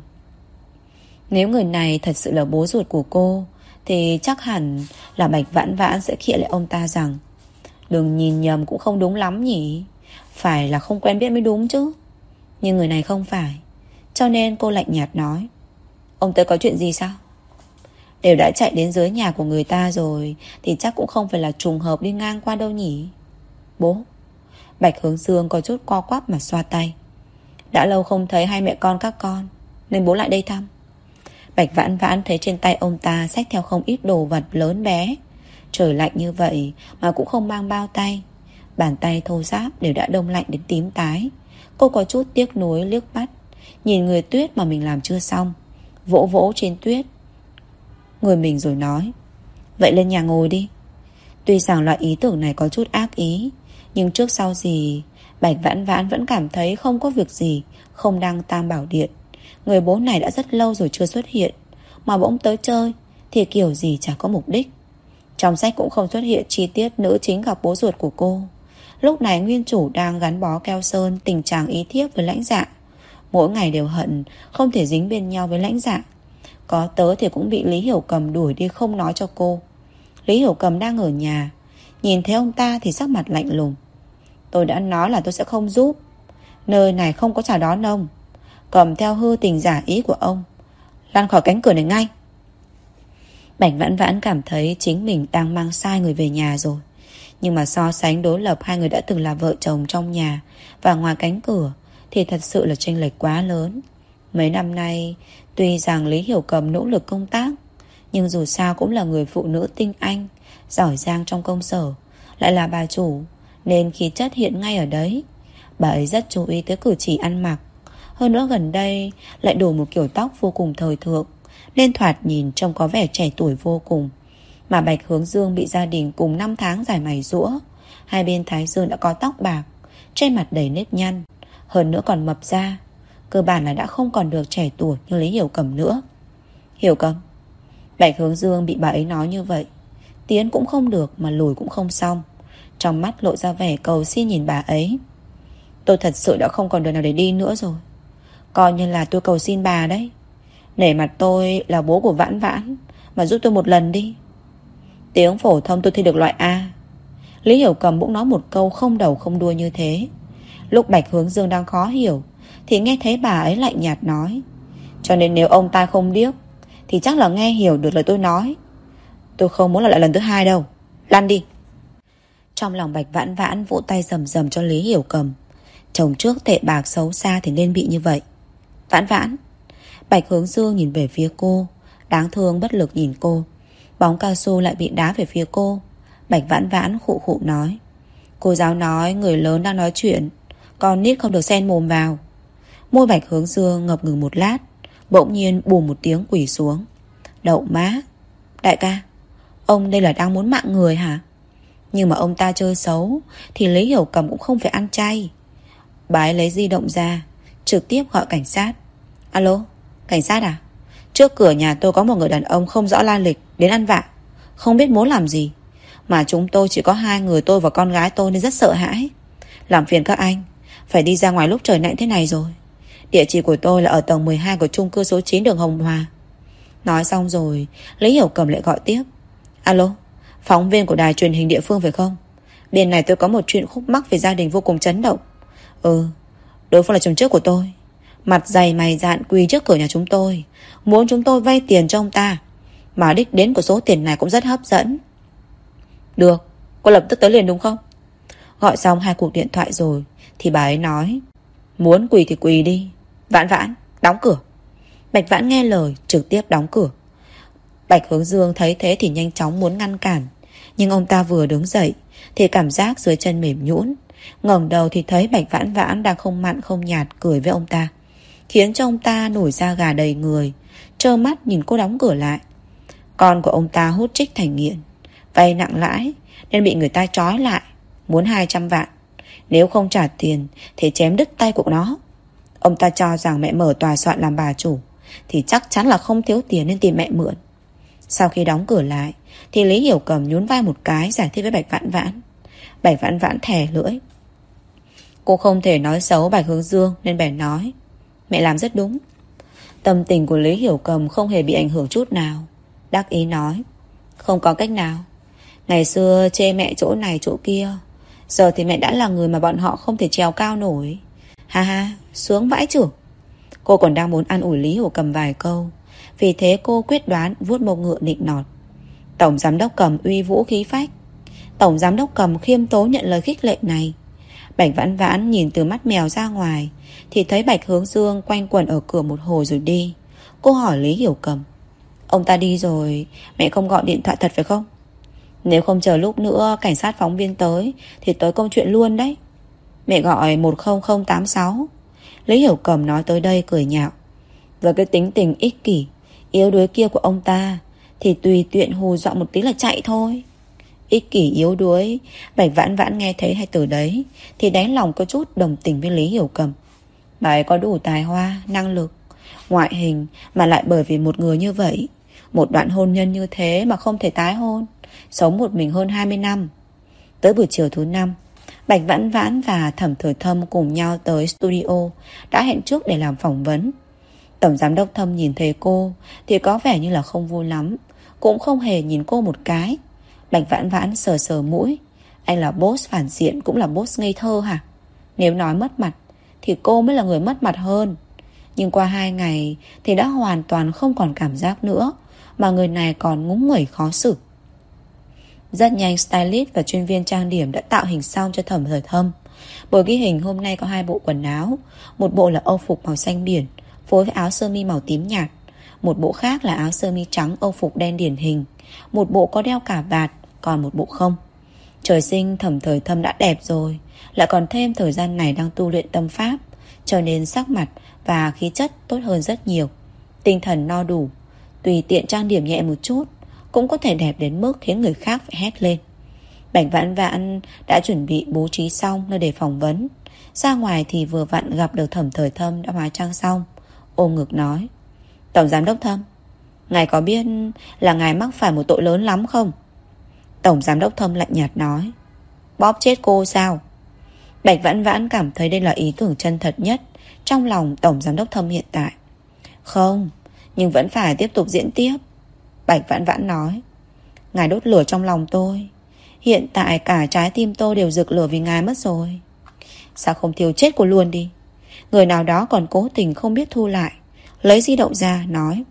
Nếu người này thật sự là bố ruột của cô thì chắc hẳn là Bạch Vãn Vãn sẽ khịa lại ông ta rằng đừng nhìn nhầm cũng không đúng lắm nhỉ, phải là không quen biết mới đúng chứ. Nhưng người này không phải, cho nên cô lạnh nhạt nói. Ông tới có chuyện gì sao? Đều đã chạy đến dưới nhà của người ta rồi thì chắc cũng không phải là trùng hợp đi ngang qua đâu nhỉ. Bố. Bạch Hướng Dương có chút co quắp mà xoa tay. Đã lâu không thấy hai mẹ con các con nên bố lại đây thăm. Bạch Vãn Vãn thấy trên tay ông ta xách theo không ít đồ vật lớn bé. Trời lạnh như vậy mà cũng không mang bao tay. Bàn tay thô ráp đều đã đông lạnh đến tím tái. Cô có chút tiếc nuối liếc mắt, nhìn người tuyết mà mình làm chưa xong, vỗ vỗ trên tuyết người mình rồi nói. Vậy lên nhà ngồi đi. Tuy rằng loại ý tưởng này có chút ác ý, nhưng trước sau gì Bạch Vãn Vãn vẫn cảm thấy không có việc gì không đăng Tam Bảo Điện. Người bố này đã rất lâu rồi chưa xuất hiện, mà bỗng tới chơi thì kiểu gì chả có mục đích. Trong sách cũng không xuất hiện chi tiết nữ chính gặp bố ruột của cô. Lúc này nguyên chủ đang gắn bó keo sơn, tình trạng ý thiếp với Lãnh Dạ. Mỗi ngày đều hận không thể dính bên nhau với Lãnh Dạ. Có tớ thì cũng bị Lý Hiểu Cầm đuổi đi không nói cho cô. Lý Hiểu Cầm đang ở nhà, nhìn thấy ông ta thì sắc mặt lạnh lùng. Tôi đã nói là tôi sẽ không giúp. Nơi này không có chào đón ông. Cầm theo hư tình giả ý của ông, lăn khỏi cánh cửa này ngay. Bạch Vãn Vãn cảm thấy chính mình đang mang sai người về nhà rồi. Nhưng mà so sánh đối lập hai người đã từng là vợ chồng trong nhà và ngoài cánh cửa thì thật sự là chênh lệch quá lớn. Mấy năm nay tuy rằng Lý Hiểu Cầm nỗ lực công tác, nhưng dù sao cũng là người phụ nữ tinh anh, giỏi giang trong công sở, lại là bà chủ, nên khí chất hiện ngay ở đấy. Bà ấy rất chú ý tới cử chỉ ăn mặc. Hơn nữa gần đây lại đổi một kiểu tóc vô cùng thời thượng, nên thoạt nhìn trông có vẻ trẻ tuổi vô cùng. Mà Bạch Hướng Dương bị gia đình cùng năm tháng dài mày giũa, hai bên thái dương đã có tóc bạc, trên mặt đầy nếp nhăn, hơn nữa còn mập ra. Cơ bản là đã không còn được trẻ tuổi như Lý Hiểu Cầm nữa. Hiểu Cầm. Bạch Hướng Dương bị bà ấy nói như vậy, tiến cũng không được mà lùi cũng không xong. Trong mắt lộ ra vẻ cầu xin nhìn bà ấy. Tôi thật sự đã không còn đường nào để đi nữa rồi. Coi như là tôi cầu xin bà đấy. Nể mặt tôi là bố của Vãn Vãn mà giúp tôi một lần đi. Tiếng phổ thông tôi thi được loại A. Lý Hiểu Cầm cũng nói một câu không đầu không đuôi như thế. Lúc Bạch Hướng Dương đang khó hiểu thì nghe thấy bà ấy lạnh nhạt nói, cho nên nếu ông ta không điếc thì chắc là nghe hiểu được lời tôi nói. Tôi không muốn lặp lại lần thứ hai đâu. Lăn đi. Trong lòng Bạch Vãn Vãn vỗ tay rầm rầm cho Lý Hiểu Cầm. Chồng trước tệ bạc xấu xa thì nên bị như vậy. Vãn Vãn. Bạch Hướng Dương nhìn về phía cô, đáng thương bất lực nhìn cô. Bóng cao su lại bị đá về phía cô. Bạch Vãn Vãn khụ khụ nói, cô giáo nói người lớn đang nói chuyện, con nít không được xen mồm vào. Môi Bạch Hướng Dương ngập ngừng một lát, bỗng nhiên bùm một tiếng quỳ xuống. Đậu má. Đại ca, ông đây là đang muốn mạng người hả? Nhưng mà ông ta chơi xấu thì Lý Hiểu Cầm cũng không phải ăn chay. Bà ấy lấy di động ra, trực tiếp gọi cảnh sát. Alo, cảnh sát à? Trước cửa nhà tôi có một người đàn ông không rõ la lịch đến ăn vạ, không biết muốn làm gì. Mà chúng tôi chỉ có hai người, tôi và con gái tôi, nên rất sợ hãi. Làm phiền các anh phải đi ra ngoài lúc trời lạnh thế này rồi. Địa chỉ của tôi là ở tầng mười hai của chung cư số chín đường Hồng Hòa. Nói xong rồi Lý Hiểu Cầm lại gọi tiếp. Alo, phóng viên của đài truyền hình địa phương phải không? Bên này tôi có một chuyện khúc mắc về gia đình vô cùng chấn động. Ừ, đối phương là chồng trước của tôi, mặt dày mày dạn quỳ trước cửa nhà chúng tôi, muốn chúng tôi vay tiền cho ông ta. Mà đích đến của số tiền này cũng rất hấp dẫn. Được, cô lập tức tới liền đúng không? Gọi xong hai cuộc điện thoại rồi thì bà ấy nói, muốn quỳ thì quỳ đi. Vãn Vãn, đóng cửa. Bạch Vãn nghe lời trực tiếp đóng cửa. Bạch Hướng Dương thấy thế thì nhanh chóng muốn ngăn cản, nhưng ông ta vừa đứng dậy thì cảm giác dưới chân mềm nhũn. Ngẩng đầu thì thấy Bạch Vãn Vãn đang không mặn không nhạt cười với ông ta, khiến cho ông ta nổi da gà đầy người, trơ mắt nhìn cô đóng cửa lại. Con của ông ta hút trích thành nghiện, vay nặng lãi nên bị người ta trói lại, muốn hai trăm vạn. Nếu không trả tiền thì chém đứt tay của nó. Ông ta cho rằng mẹ mở tòa soạn làm bà chủ thì chắc chắn là không thiếu tiền nên tìm mẹ mượn. Sau khi đóng cửa lại thì Lý Hiểu Cầm nhún vai một cái giải thích với Bạch Vãn Vãn. Bạch Vãn Vãn thè lưỡi. Cô không thể nói xấu Bạch Hướng Dương nên bèn nói, mẹ làm rất đúng. Tâm tình của Lý Hiểu Cầm không hề bị ảnh hưởng chút nào, đắc ý nói, không có cách nào. Ngày xưa chê mẹ chỗ này chỗ kia, giờ thì mẹ đã là người mà bọn họ không thể trèo cao nổi. Ha ha, sướng vãi chưởng. Cô còn đang muốn an ủi Lý Hiểu Cầm vài câu, vì thế cô quyết đoán vuốt mông ngựa nịnh nọt. Tổng giám đốc Cầm uy vũ khí phách. Tổng giám đốc Cầm khiêm tốn nhận lời khích lệ này. Bạch Vãn Vãn nhìn từ mắt mèo ra ngoài thì thấy Bạch Hướng Dương quanh quẩn ở cửa một hồi rồi đi. Cô hỏi Lý Hiểu Cầm, ông ta đi rồi, mẹ không gọi điện thoại thật phải không? Nếu không chờ lúc nữa cảnh sát phóng viên tới thì tới công chuyện luôn đấy. Mẹ gọi một không không tám sáu. Lý Hiểu Cầm nói tới đây cười nhạo. Với cái tính tình ích kỷ yếu đuối kia của ông ta thì tùy tiện hù dọa một tí là chạy thôi. Ích kỷ yếu đuối. Bạch Vãn Vãn nghe thấy hai từ đấy thì đáy lòng có chút đồng tình với Lý Hiểu Cầm. Bà ấy có đủ tài hoa, năng lực, ngoại hình, mà lại bởi vì một người như vậy, một đoạn hôn nhân như thế mà không thể tái hôn, sống một mình hơn hai mươi năm. Tới buổi chiều thứ năm, Bạch Vãn Vãn và Thẩm Thời Thâm cùng nhau tới studio, đã hẹn trước để làm phỏng vấn. Tổng giám đốc Thâm nhìn thấy cô thì có vẻ như là không vui lắm, cũng không hề nhìn cô một cái. Bạch Vãn Vãn sờ sờ mũi. Anh là boss phản diện cũng là boss ngây thơ hả? Nếu nói mất mặt thì cô mới là người mất mặt hơn. Nhưng qua hai ngày thì đã hoàn toàn không còn cảm giác nữa, mà người này còn ngúng nguẩy khó xử. Rất nhanh stylist và chuyên viên trang điểm đã tạo hình xong cho Thẩm Thời Thâm. Buổi ghi hình hôm nay có hai bộ quần áo. Một bộ là âu phục màu xanh biển phối với áo sơ mi màu tím nhạt. Một bộ khác là áo sơ mi trắng âu phục đen điển hình. Một bộ có đeo cà vạt, còn một bộ không. Trời sinh Thẩm Thời Thâm đã đẹp rồi, lại còn thêm thời gian này đang tu luyện tâm pháp, cho nên sắc mặt và khí chất tốt hơn rất nhiều. Tinh thần no đủ, tùy tiện trang điểm nhẹ một chút cũng có thể đẹp đến mức khiến người khác phải hét lên. Bạch Vãn Vãn đã chuẩn bị bố trí xong nơi để phỏng vấn. Ra ngoài thì vừa vặn gặp được Thẩm Thời Thâm đã hóa trang xong, ôm ngực nói: Tổng giám đốc Thâm, ngài có biết là ngài mắc phải một tội lớn lắm không? Tổng giám đốc Thâm lạnh nhạt nói: Bóp chết cô sao? Bạch Vãn Vãn cảm thấy đây là ý tưởng chân thật nhất trong lòng Tổng giám đốc Thâm hiện tại. Không, nhưng vẫn phải tiếp tục diễn tiếp. Bạch Vãn Vãn nói: Ngài đốt lửa trong lòng tôi. Hiện tại cả trái tim tôi đều rực lửa vì ngài mất rồi. Sao không thiêu chết cô luôn đi? Người nào đó còn cố tình không biết thu lại, lấy di động ra nói: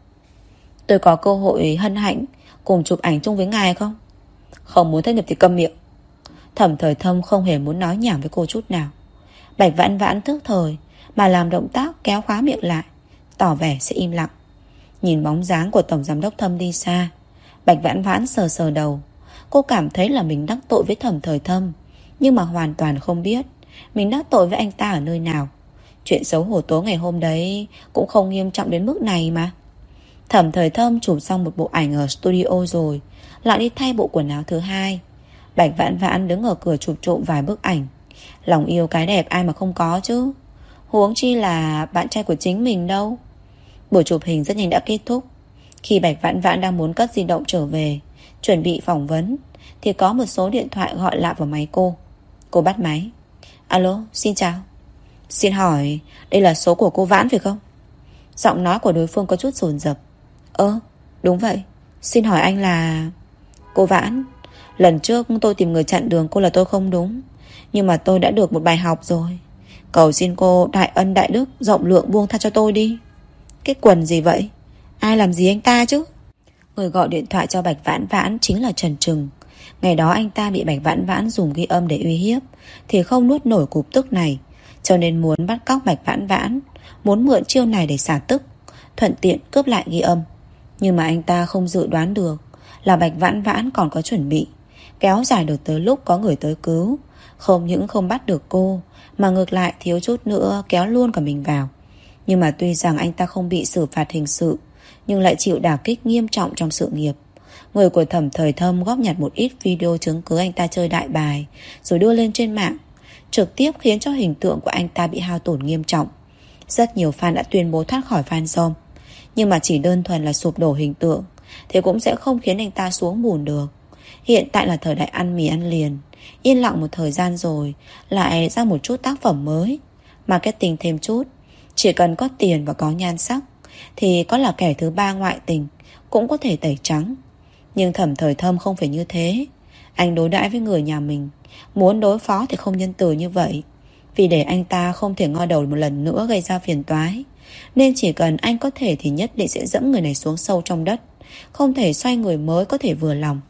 Tôi có cơ hội hân hạnh cùng chụp ảnh chung với ngài không? Không muốn thất nghiệp thì câm miệng. Thẩm Thời Thâm không hề muốn nói nhảm với cô chút nào. Bạch Vãn Vãn tức thời mà làm động tác kéo khóa miệng lại, tỏ vẻ sẽ im lặng. Nhìn bóng dáng của Tổng giám đốc Thâm đi xa, Bạch Vãn Vãn sờ sờ đầu. Cô cảm thấy là mình đắc tội với Thẩm Thời Thâm, nhưng mà hoàn toàn không biết mình đắc tội với anh ta ở nơi nào. Chuyện xấu hổ tối ngày hôm đấy cũng không nghiêm trọng đến mức này mà. Thẩm Thời Thâm chụp xong một bộ ảnh ở studio rồi lại đi thay bộ quần áo thứ hai. Bạch Vãn Vãn đứng ở cửa chụp trộm vài bức ảnh. Lòng yêu cái đẹp ai mà không có chứ, huống chi là bạn trai của chính mình đâu. Buổi chụp hình rất nhanh đã kết thúc. Khi Bạch Vãn Vãn đang muốn cất di động trở về chuẩn bị phỏng vấn thì có một số điện thoại gọi lại vào máy cô. Cô bắt máy. Alo, xin chào. Xin hỏi đây là số của cô Vãn phải không? Giọng nói của đối phương có chút dồn dập. Ơ, đúng vậy. Xin hỏi anh là... Cô Vãn, lần trước tôi tìm người chặn đường cô là tôi không đúng, nhưng mà tôi đã được một bài học rồi. Cầu xin cô đại ân đại đức rộng lượng buông tha cho tôi đi. Cái quần gì vậy? Ai làm gì anh ta chứ? Người gọi điện thoại cho Bạch Vãn Vãn chính là Trần Trừng. Ngày đó anh ta bị Bạch Vãn Vãn dùng ghi âm để uy hiếp thì không nuốt nổi cục tức này, cho nên muốn bắt cóc Bạch Vãn Vãn, muốn mượn chiêu này để xả tức, thuận tiện cướp lại ghi âm. Nhưng mà anh ta không dự đoán được là Bạch Vãn Vãn còn có chuẩn bị, kéo dài được tới lúc có người tới cứu. Không những không bắt được cô, mà ngược lại thiếu chút nữa kéo luôn cả mình vào. Nhưng mà tuy rằng anh ta không bị xử phạt hình sự, nhưng lại chịu đả kích nghiêm trọng trong sự nghiệp. Người của Thẩm Thời Thâm góp nhặt một ít video chứng cứ anh ta chơi đại bài rồi đưa lên trên mạng, trực tiếp khiến cho hình tượng của anh ta bị hao tổn nghiêm trọng. Rất nhiều fan đã tuyên bố thoát khỏi fanzone. Nhưng mà chỉ đơn thuần là sụp đổ hình tượng thì cũng sẽ không khiến anh ta xuống bùn được. Hiện tại là thời đại ăn mì ăn liền, yên lặng một thời gian rồi lại ra một chút tác phẩm mới, marketing thêm chút. Chỉ cần có tiền và có nhan sắc thì có là kẻ thứ ba ngoại tình cũng có thể tẩy trắng. Nhưng Thẩm Thời Thâm không phải như thế. Anh đối đãi với người nhà mình, muốn đối phó thì không nhân từ như vậy. Vì để anh ta không thể ngoi đầu một lần nữa gây ra phiền toái, nên chỉ cần anh có thể thì nhất định sẽ dẫm người này xuống sâu trong đất, không thể xoay người mới có thể vừa lòng.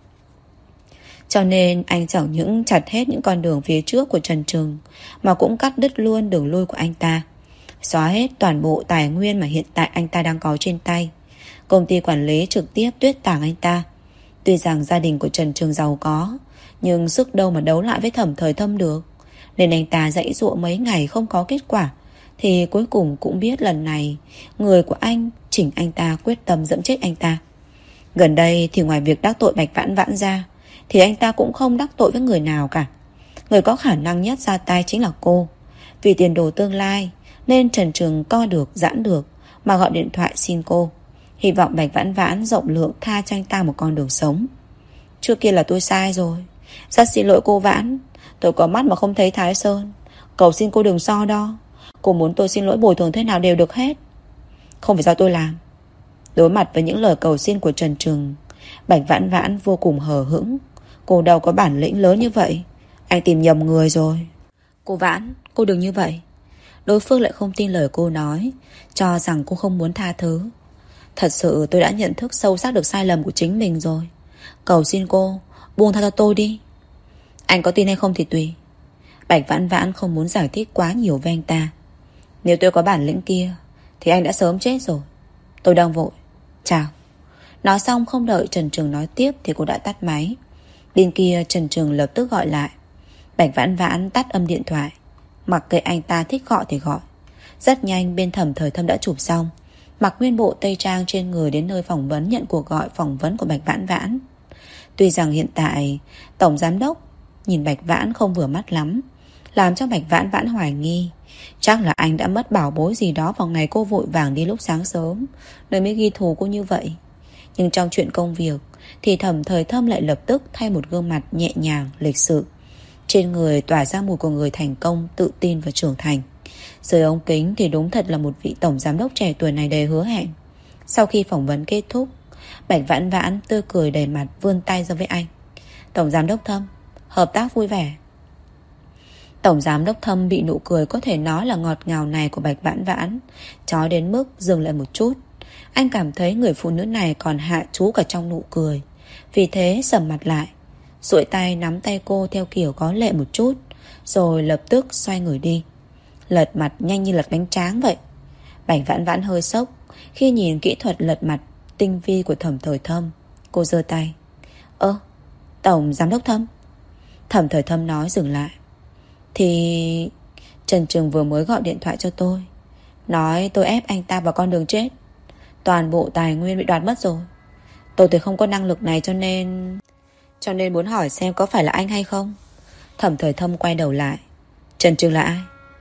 Cho nên anh chẳng những chặt hết những con đường phía trước của Trần Trừng, mà cũng cắt đứt luôn đường lui của anh ta, xóa hết toàn bộ tài nguyên mà hiện tại anh ta đang có trên tay. Công ty quản lý trực tiếp tuyết tàng anh ta. Tuy rằng gia đình của Trần Trừng giàu có, nhưng sức đâu mà đấu lại với Thẩm Thời Thâm được. Nên anh ta dãy dụa mấy ngày không có kết quả, thì cuối cùng cũng biết lần này người của anh chỉnh anh ta quyết tâm dẫm chết anh ta. Gần đây thì ngoài việc đắc tội Bạch Vãn Vãn ra thì anh ta cũng không đắc tội với người nào cả. Người có khả năng nhất ra tay chính là cô. Vì tiền đồ tương lai nên Trần Trừng co được giãn được mà gọi điện thoại xin cô, hy vọng Bạch Vãn Vãn rộng lượng tha cho anh ta một con đường sống. Trước kia là tôi sai rồi, rất xin lỗi cô Vãn. Tôi có mắt mà không thấy Thái Sơn, cầu xin cô đừng so đo. Cô muốn tôi xin lỗi bồi thường thế nào đều được hết, không phải do tôi làm. Đối mặt với những lời cầu xin của Trần Trừng, Bạch Vãn Vãn vô cùng hờ hững. Cô đâu có bản lĩnh lớn như vậy. Anh tìm nhầm người rồi. Cô Vãn, cô đừng như vậy. Đối phương lại không tin lời cô nói, cho rằng cô không muốn tha thứ. Thật sự tôi đã nhận thức sâu sắc được sai lầm của chính mình rồi. Cầu xin cô buông tha cho tôi đi. Anh có tin hay không thì tùy. Bạch Vãn Vãn không muốn giải thích quá nhiều với anh ta. Nếu tôi có bản lĩnh kia thì anh đã sớm chết rồi. Tôi đang vội. Chào. Nói xong không đợi Trần Trừng nói tiếp thì cô đã tắt máy. Bên kia Trần Trừng lập tức gọi lại. Bạch Vãn Vãn tắt âm điện thoại, mặc kệ anh ta thích gọi thì gọi. Rất nhanh bên Thẩm Thời Thâm đã chụp xong, mặc nguyên bộ tây trang trên người đến nơi phỏng vấn nhận cuộc gọi phỏng vấn của Bạch Vãn Vãn. Tuy rằng hiện tại Tổng Giám Đốc nhìn Bạch Vãn không vừa mắt lắm, làm cho Bạch Vãn Vãn hoài nghi. Chắc là anh đã mất bảo bối gì đó vào ngày cô vội vàng đi lúc sáng sớm, nên mới ghi thù cô như vậy. Nhưng trong chuyện công việc thì Thẩm Thời Thâm lại lập tức thay một gương mặt nhẹ nhàng, lịch sự. Trên người tỏa ra mùi của người thành công, tự tin và trưởng thành. Dưới ống kính thì đúng thật là một vị tổng giám đốc trẻ tuổi này đầy hứa hẹn. Sau khi phỏng vấn kết thúc, Bạch Vãn Vãn tươi cười đầy mặt vươn tay ra với anh. Tổng giám đốc Thâm, hợp tác vui vẻ. Tổng giám đốc Thâm bị nụ cười có thể nói là ngọt ngào này của Bạch Vãn Vãn chói đến mức dừng lại một chút. Anh cảm thấy người phụ nữ này còn hạ chú cả trong nụ cười. Vì thế sầm mặt lại, duỗi tay nắm tay cô theo kiểu có lệ một chút, rồi lập tức xoay người đi, lật mặt nhanh như lật bánh tráng vậy. Bạch Vãn Vãn hơi sốc khi nhìn kỹ thuật lật mặt tinh vi của Thẩm Thời Thâm. Cô giơ tay. Ơ, Tổng giám đốc Thâm. Thẩm Thời Thâm nói dừng lại. Thì Trần Trường vừa mới gọi điện thoại cho tôi, nói tôi ép anh ta vào con đường chết. Toàn bộ tài nguyên bị đoạt mất rồi. Tôi thì không có năng lực này cho nên Cho nên muốn hỏi xem có phải là anh hay không. Thẩm Thời Thâm quay đầu lại. Trần Trường là ai?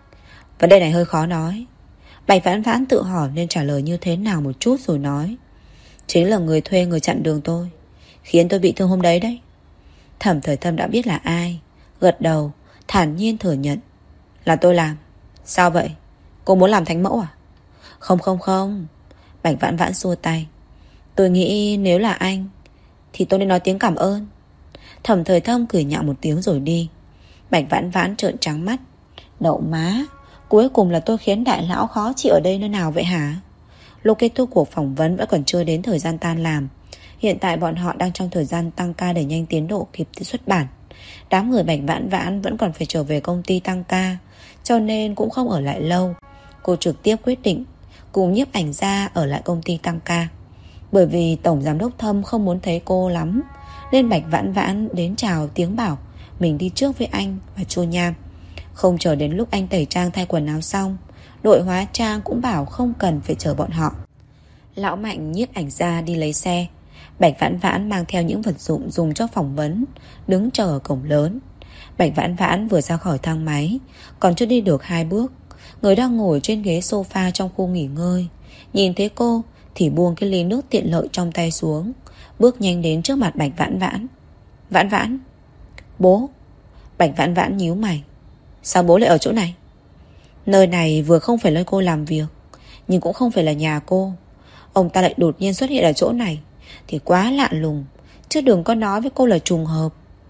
Vấn đề này hơi khó nói. Bạch Vãn Vãn tự hỏi nên trả lời như thế nào một chút rồi nói. Chính là người thuê người chặn đường tôi, khiến tôi bị thương hôm đấy đấy. Thẩm Thời Thâm đã biết là ai, gật đầu thản nhiên thừa nhận. Là tôi làm. Sao vậy? Cô muốn làm thánh mẫu à? Không không không. Bạch Vãn Vãn xua tay. Tôi nghĩ nếu là anh thì tôi nên nói tiếng cảm ơn. Thẩm Thời Thâm cười nhạo một tiếng rồi đi. Bạch Vãn Vãn trợn trắng mắt. Đậu má, cuối cùng là tôi khiến đại lão khó chịu ở đây nơi nào vậy hả? Lúc kết thúc cuộc phỏng vấn vẫn còn chưa đến thời gian tan làm. Hiện tại bọn họ đang trong thời gian tăng ca để nhanh tiến độ kịp xuất bản. Đám người Bạch Vãn Vãn vẫn còn phải trở về công ty tăng ca, cho nên cũng không ở lại lâu. Cô trực tiếp quyết định cùng nhiếp ảnh gia ở lại công ty tăng ca. Bởi vì Tổng Giám đốc Thâm không muốn thấy cô lắm, nên Bạch Vãn Vãn đến chào tiếng bảo mình đi trước với anh và Chu Nham. Không chờ đến lúc anh tẩy trang thay quần áo xong, đội hóa trang cũng bảo không cần phải chờ bọn họ. Lão Mạnh nhiếp ảnh gia đi lấy xe. Bạch Vãn Vãn mang theo những vật dụng dùng cho phỏng vấn, đứng chờ ở cổng lớn. Bạch Vãn Vãn vừa ra khỏi thang máy, còn chưa đi được hai bước, người đang ngồi trên ghế sofa trong khu nghỉ ngơi nhìn thấy cô thì buông cái ly nước tiện lợi trong tay xuống, bước nhanh đến trước mặt Bạch Vãn Vãn. Vãn Vãn. Bố. Bạch Vãn Vãn nhíu mày. Sao bố lại ở chỗ này? Nơi này vừa không phải nơi cô làm việc, nhưng cũng không phải là nhà cô. Ông ta lại đột nhiên xuất hiện ở chỗ này thì quá lạ lùng, chứ đừng có nói với cô là trùng hợp.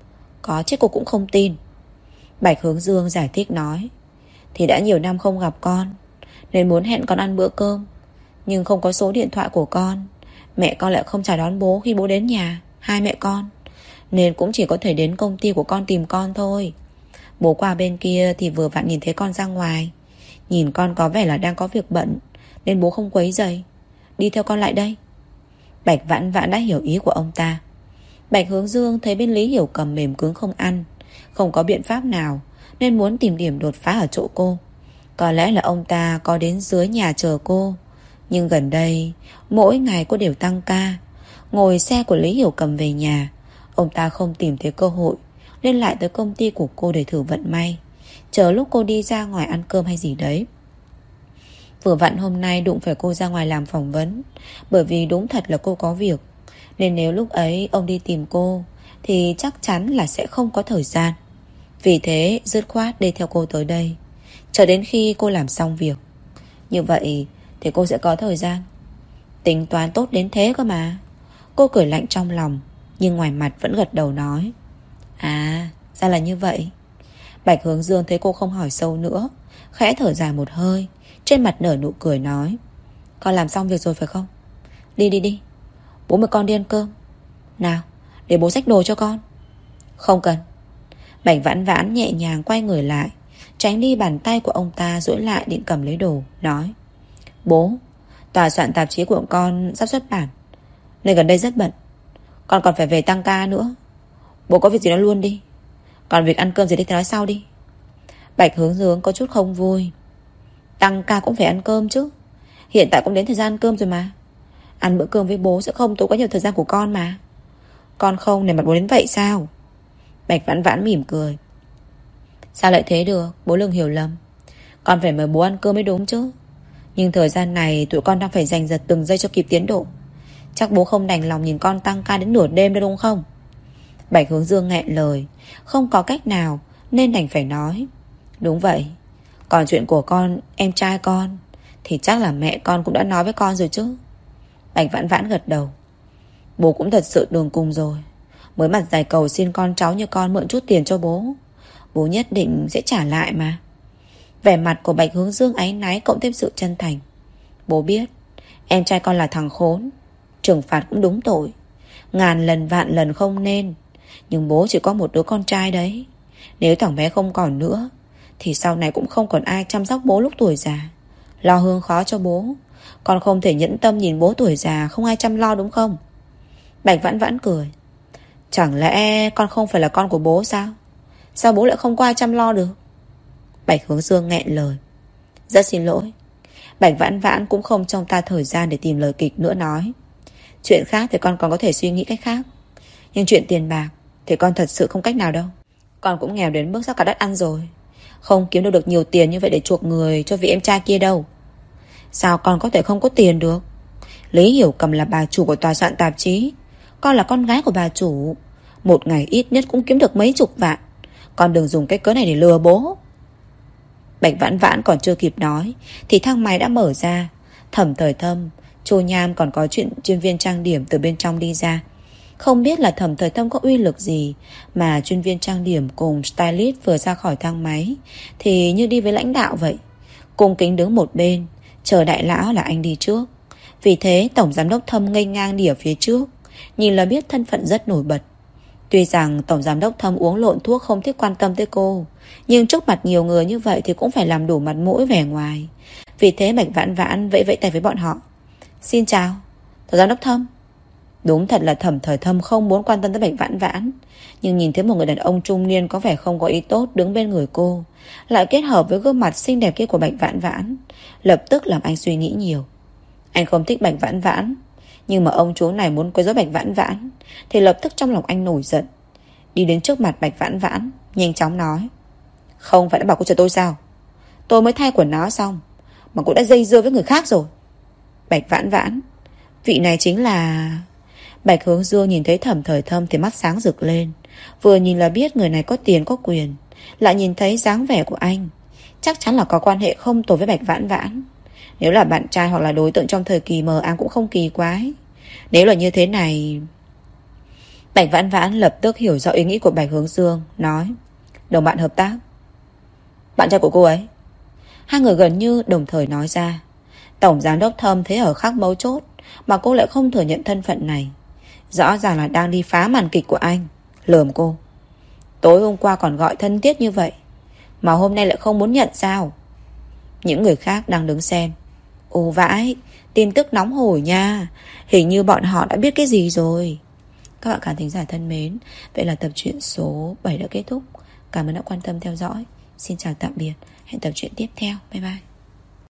Có chứ cô cũng không tin. Bạch Hướng Dương giải thích nói. Thì đã nhiều năm không gặp con, nên muốn hẹn con ăn bữa cơm, nhưng không có số điện thoại của con. Mẹ con lại không chào đón bố khi bố đến nhà, hai mẹ con, nên cũng chỉ có thể đến công ty của con tìm con thôi. Bố qua bên kia thì vừa vặn nhìn thấy con ra ngoài, nhìn con có vẻ là đang có việc bận, nên bố không quấy rầy, đi theo con lại đây. Bạch Vãn Vãn đã hiểu ý của ông ta. Bạch Hướng Dương thấy bên Lý Hiểu Cầm mềm cứng không ăn, không có biện pháp nào, nên muốn tìm điểm đột phá ở chỗ cô. Có lẽ là ông ta có đến dưới nhà chờ cô, nhưng gần đây mỗi ngày cô đều tăng ca, ngồi xe của Lý Hiểu Cầm về nhà. Ông ta không tìm thấy cơ hội nên lại tới công ty của cô để thử vận may, chờ lúc cô đi ra ngoài ăn cơm hay gì đấy. Vừa vặn hôm nay đụng phải cô ra ngoài làm phỏng vấn, bởi vì đúng thật là cô có việc, nên nếu lúc ấy ông đi tìm cô thì chắc chắn là sẽ không có thời gian. Vì thế dứt khoát đi theo cô tới đây, chờ đến khi cô làm xong việc. Như vậy thì cô sẽ có thời gian. Tính toán tốt đến thế cơ mà. Cô cười lạnh trong lòng, nhưng ngoài mặt vẫn gật đầu nói. À, ra là như vậy. Bạch Hướng Dương thấy cô không hỏi sâu nữa, khẽ thở dài một hơi, trên mặt nở nụ cười nói. Con làm xong việc rồi phải không? Đi đi đi, bố mời con đi ăn cơm. Nào, để bố xách đồ cho con. Không cần. Bạch Vãn Vãn nhẹ nhàng quay người lại, tránh đi bàn tay của ông ta duỗi lại định cầm lấy đồ, nói. Bố, tòa soạn tạp chí của con sắp xuất bản, nên gần đây rất bận, con còn phải về tăng ca nữa. Bố có việc gì nói luôn đi, còn việc ăn cơm gì thì nói sau đi. Bạch Hướng Dương có chút không vui. Tăng ca cũng phải ăn cơm chứ, hiện tại cũng đến thời gian ăn cơm rồi mà. Ăn bữa cơm với bố sẽ không tốn quá nhiều thời gian của con mà. Con không để mặt bố đến vậy sao? Bạch Vãn Vãn mỉm cười. Sao lại thế được, bố đừng hiểu lầm. Con phải mời bố ăn cơm mới đúng chứ. Nhưng thời gian này tụi con đang phải giành giật từng giây cho kịp tiến độ. Chắc bố không đành lòng nhìn con tăng ca đến nửa đêm đâu đúng không? Bạch Hướng Dương nghẹn lời, không có cách nào nên đành phải nói. Đúng vậy. Còn chuyện của con, em trai con, thì chắc là mẹ con cũng đã nói với con rồi chứ. Bạch Vãn Vãn gật đầu. Bố cũng thật sự đường cùng rồi, mới mặt dày cầu xin con cháu như con mượn chút tiền cho bố. Bố nhất định sẽ trả lại mà. Vẻ mặt của Bạch Hướng Dương áy náy cộng thêm sự chân thành. Bố biết em trai con là thằng khốn, trừng phạt cũng đúng tội, ngàn lần vạn lần không nên. Nhưng bố chỉ có một đứa con trai đấy. Nếu thằng bé không còn nữa thì sau này cũng không còn ai chăm sóc bố lúc tuổi già, lo hương khó cho bố. Con không thể nhẫn tâm nhìn bố tuổi già không ai chăm lo đúng không? Bạch Vãn Vãn cười. Chẳng lẽ con không phải là con của bố sao? Sao bố lại không có ai chăm lo được? Bạch Hướng Dương nghẹn lời. Rất xin lỗi. Bạch Vãn Vãn cũng không trong ta thời gian để tìm lời kịch nữa nói. Chuyện khác thì con còn có thể suy nghĩ cách khác, nhưng chuyện tiền bạc thì con thật sự không cách nào đâu. Con cũng nghèo đến mức sắp cả đất ăn rồi, không kiếm được được nhiều tiền như vậy để chuộc người cho vị em trai kia đâu. Sao con có thể không có tiền được? Lý Hiểu Cầm là bà chủ của tòa soạn tạp chí, con là con gái của bà chủ, một ngày ít nhất cũng kiếm được mấy chục vạn. Con đừng dùng cái cớ này để lừa bố. Bạch Vãn Vãn còn chưa kịp nói thì thang máy đã mở ra. Thẩm Thời Thâm, Chu Nham còn có chuyện chuyên viên trang điểm từ bên trong đi ra. Không biết là Thẩm Thời Thâm có uy lực gì mà chuyên viên trang điểm cùng stylist vừa ra khỏi thang máy thì như đi với lãnh đạo vậy, cung kính đứng một bên chờ đại lão là anh đi trước. Vì thế Tổng Giám đốc Thâm ngây ngang đi ở phía trước, nhìn là biết thân phận rất nổi bật. Tuy rằng Tổng Giám đốc Thâm uống lộn thuốc không thích quan tâm tới cô, nhưng trước mặt nhiều người như vậy thì cũng phải làm đủ mặt mũi vẻ ngoài. Vì thế Bạch Vãn Vãn vẫy vẫy tay với bọn họ. Xin chào, Tổng Giám đốc Thâm. Đúng thật là Thẩm Thời Thâm không muốn quan tâm tới Bạch Vãn Vãn, nhưng nhìn thấy một người đàn ông trung niên có vẻ không có ý tốt đứng bên người cô, lại kết hợp với gương mặt xinh đẹp kia của Bạch Vãn Vãn, lập tức làm anh suy nghĩ nhiều. Anh không thích Bạch Vãn Vãn, nhưng mà ông chú này muốn quấy rối Bạch Vãn Vãn thì lập tức trong lòng anh nổi giận. Đi đến trước mặt Bạch Vãn Vãn, nhanh chóng nói. Không phải đã bảo cô chờ tôi sao? Tôi mới thay quần áo xong mà cô đã dây dưa với người khác rồi. Bạch Vãn Vãn, vị này chính là... Bạch Hướng Dương nhìn thấy Thẩm Thời Thâm thì mắt sáng rực lên. Vừa nhìn là biết người này có tiền có quyền, lại nhìn thấy dáng vẻ của anh, chắc chắn là có quan hệ không tồi với Bạch Vãn Vãn. Nếu là bạn trai hoặc là đối tượng trong thời kỳ mờ ám cũng không kỳ quái. Nếu là như thế này... Bạch Vãn Vãn lập tức hiểu rõ ý nghĩ của Bạch Hướng Dương, nói. Đồng bạn hợp tác. Bạn trai của cô ấy. Hai người gần như đồng thời nói ra. Tổng Giám đốc Thâm thấy ở khắc mấu chốt mà cô lại không thừa nhận thân phận này, rõ ràng là đang đi phá màn kịch của anh, lườm cô. Tối hôm qua còn gọi thân thiết như vậy mà hôm nay lại không muốn nhận sao? Những người khác đang đứng xem. Ồ vãi, tin tức nóng hổi nha. Hình như bọn họ đã biết cái gì rồi. Các bạn khán thính giả thân mến, vậy là tập truyện số bảy đã kết thúc. Cảm ơn đã quan tâm theo dõi. Xin chào tạm biệt. Hẹn tập truyện tiếp theo. Bye bye.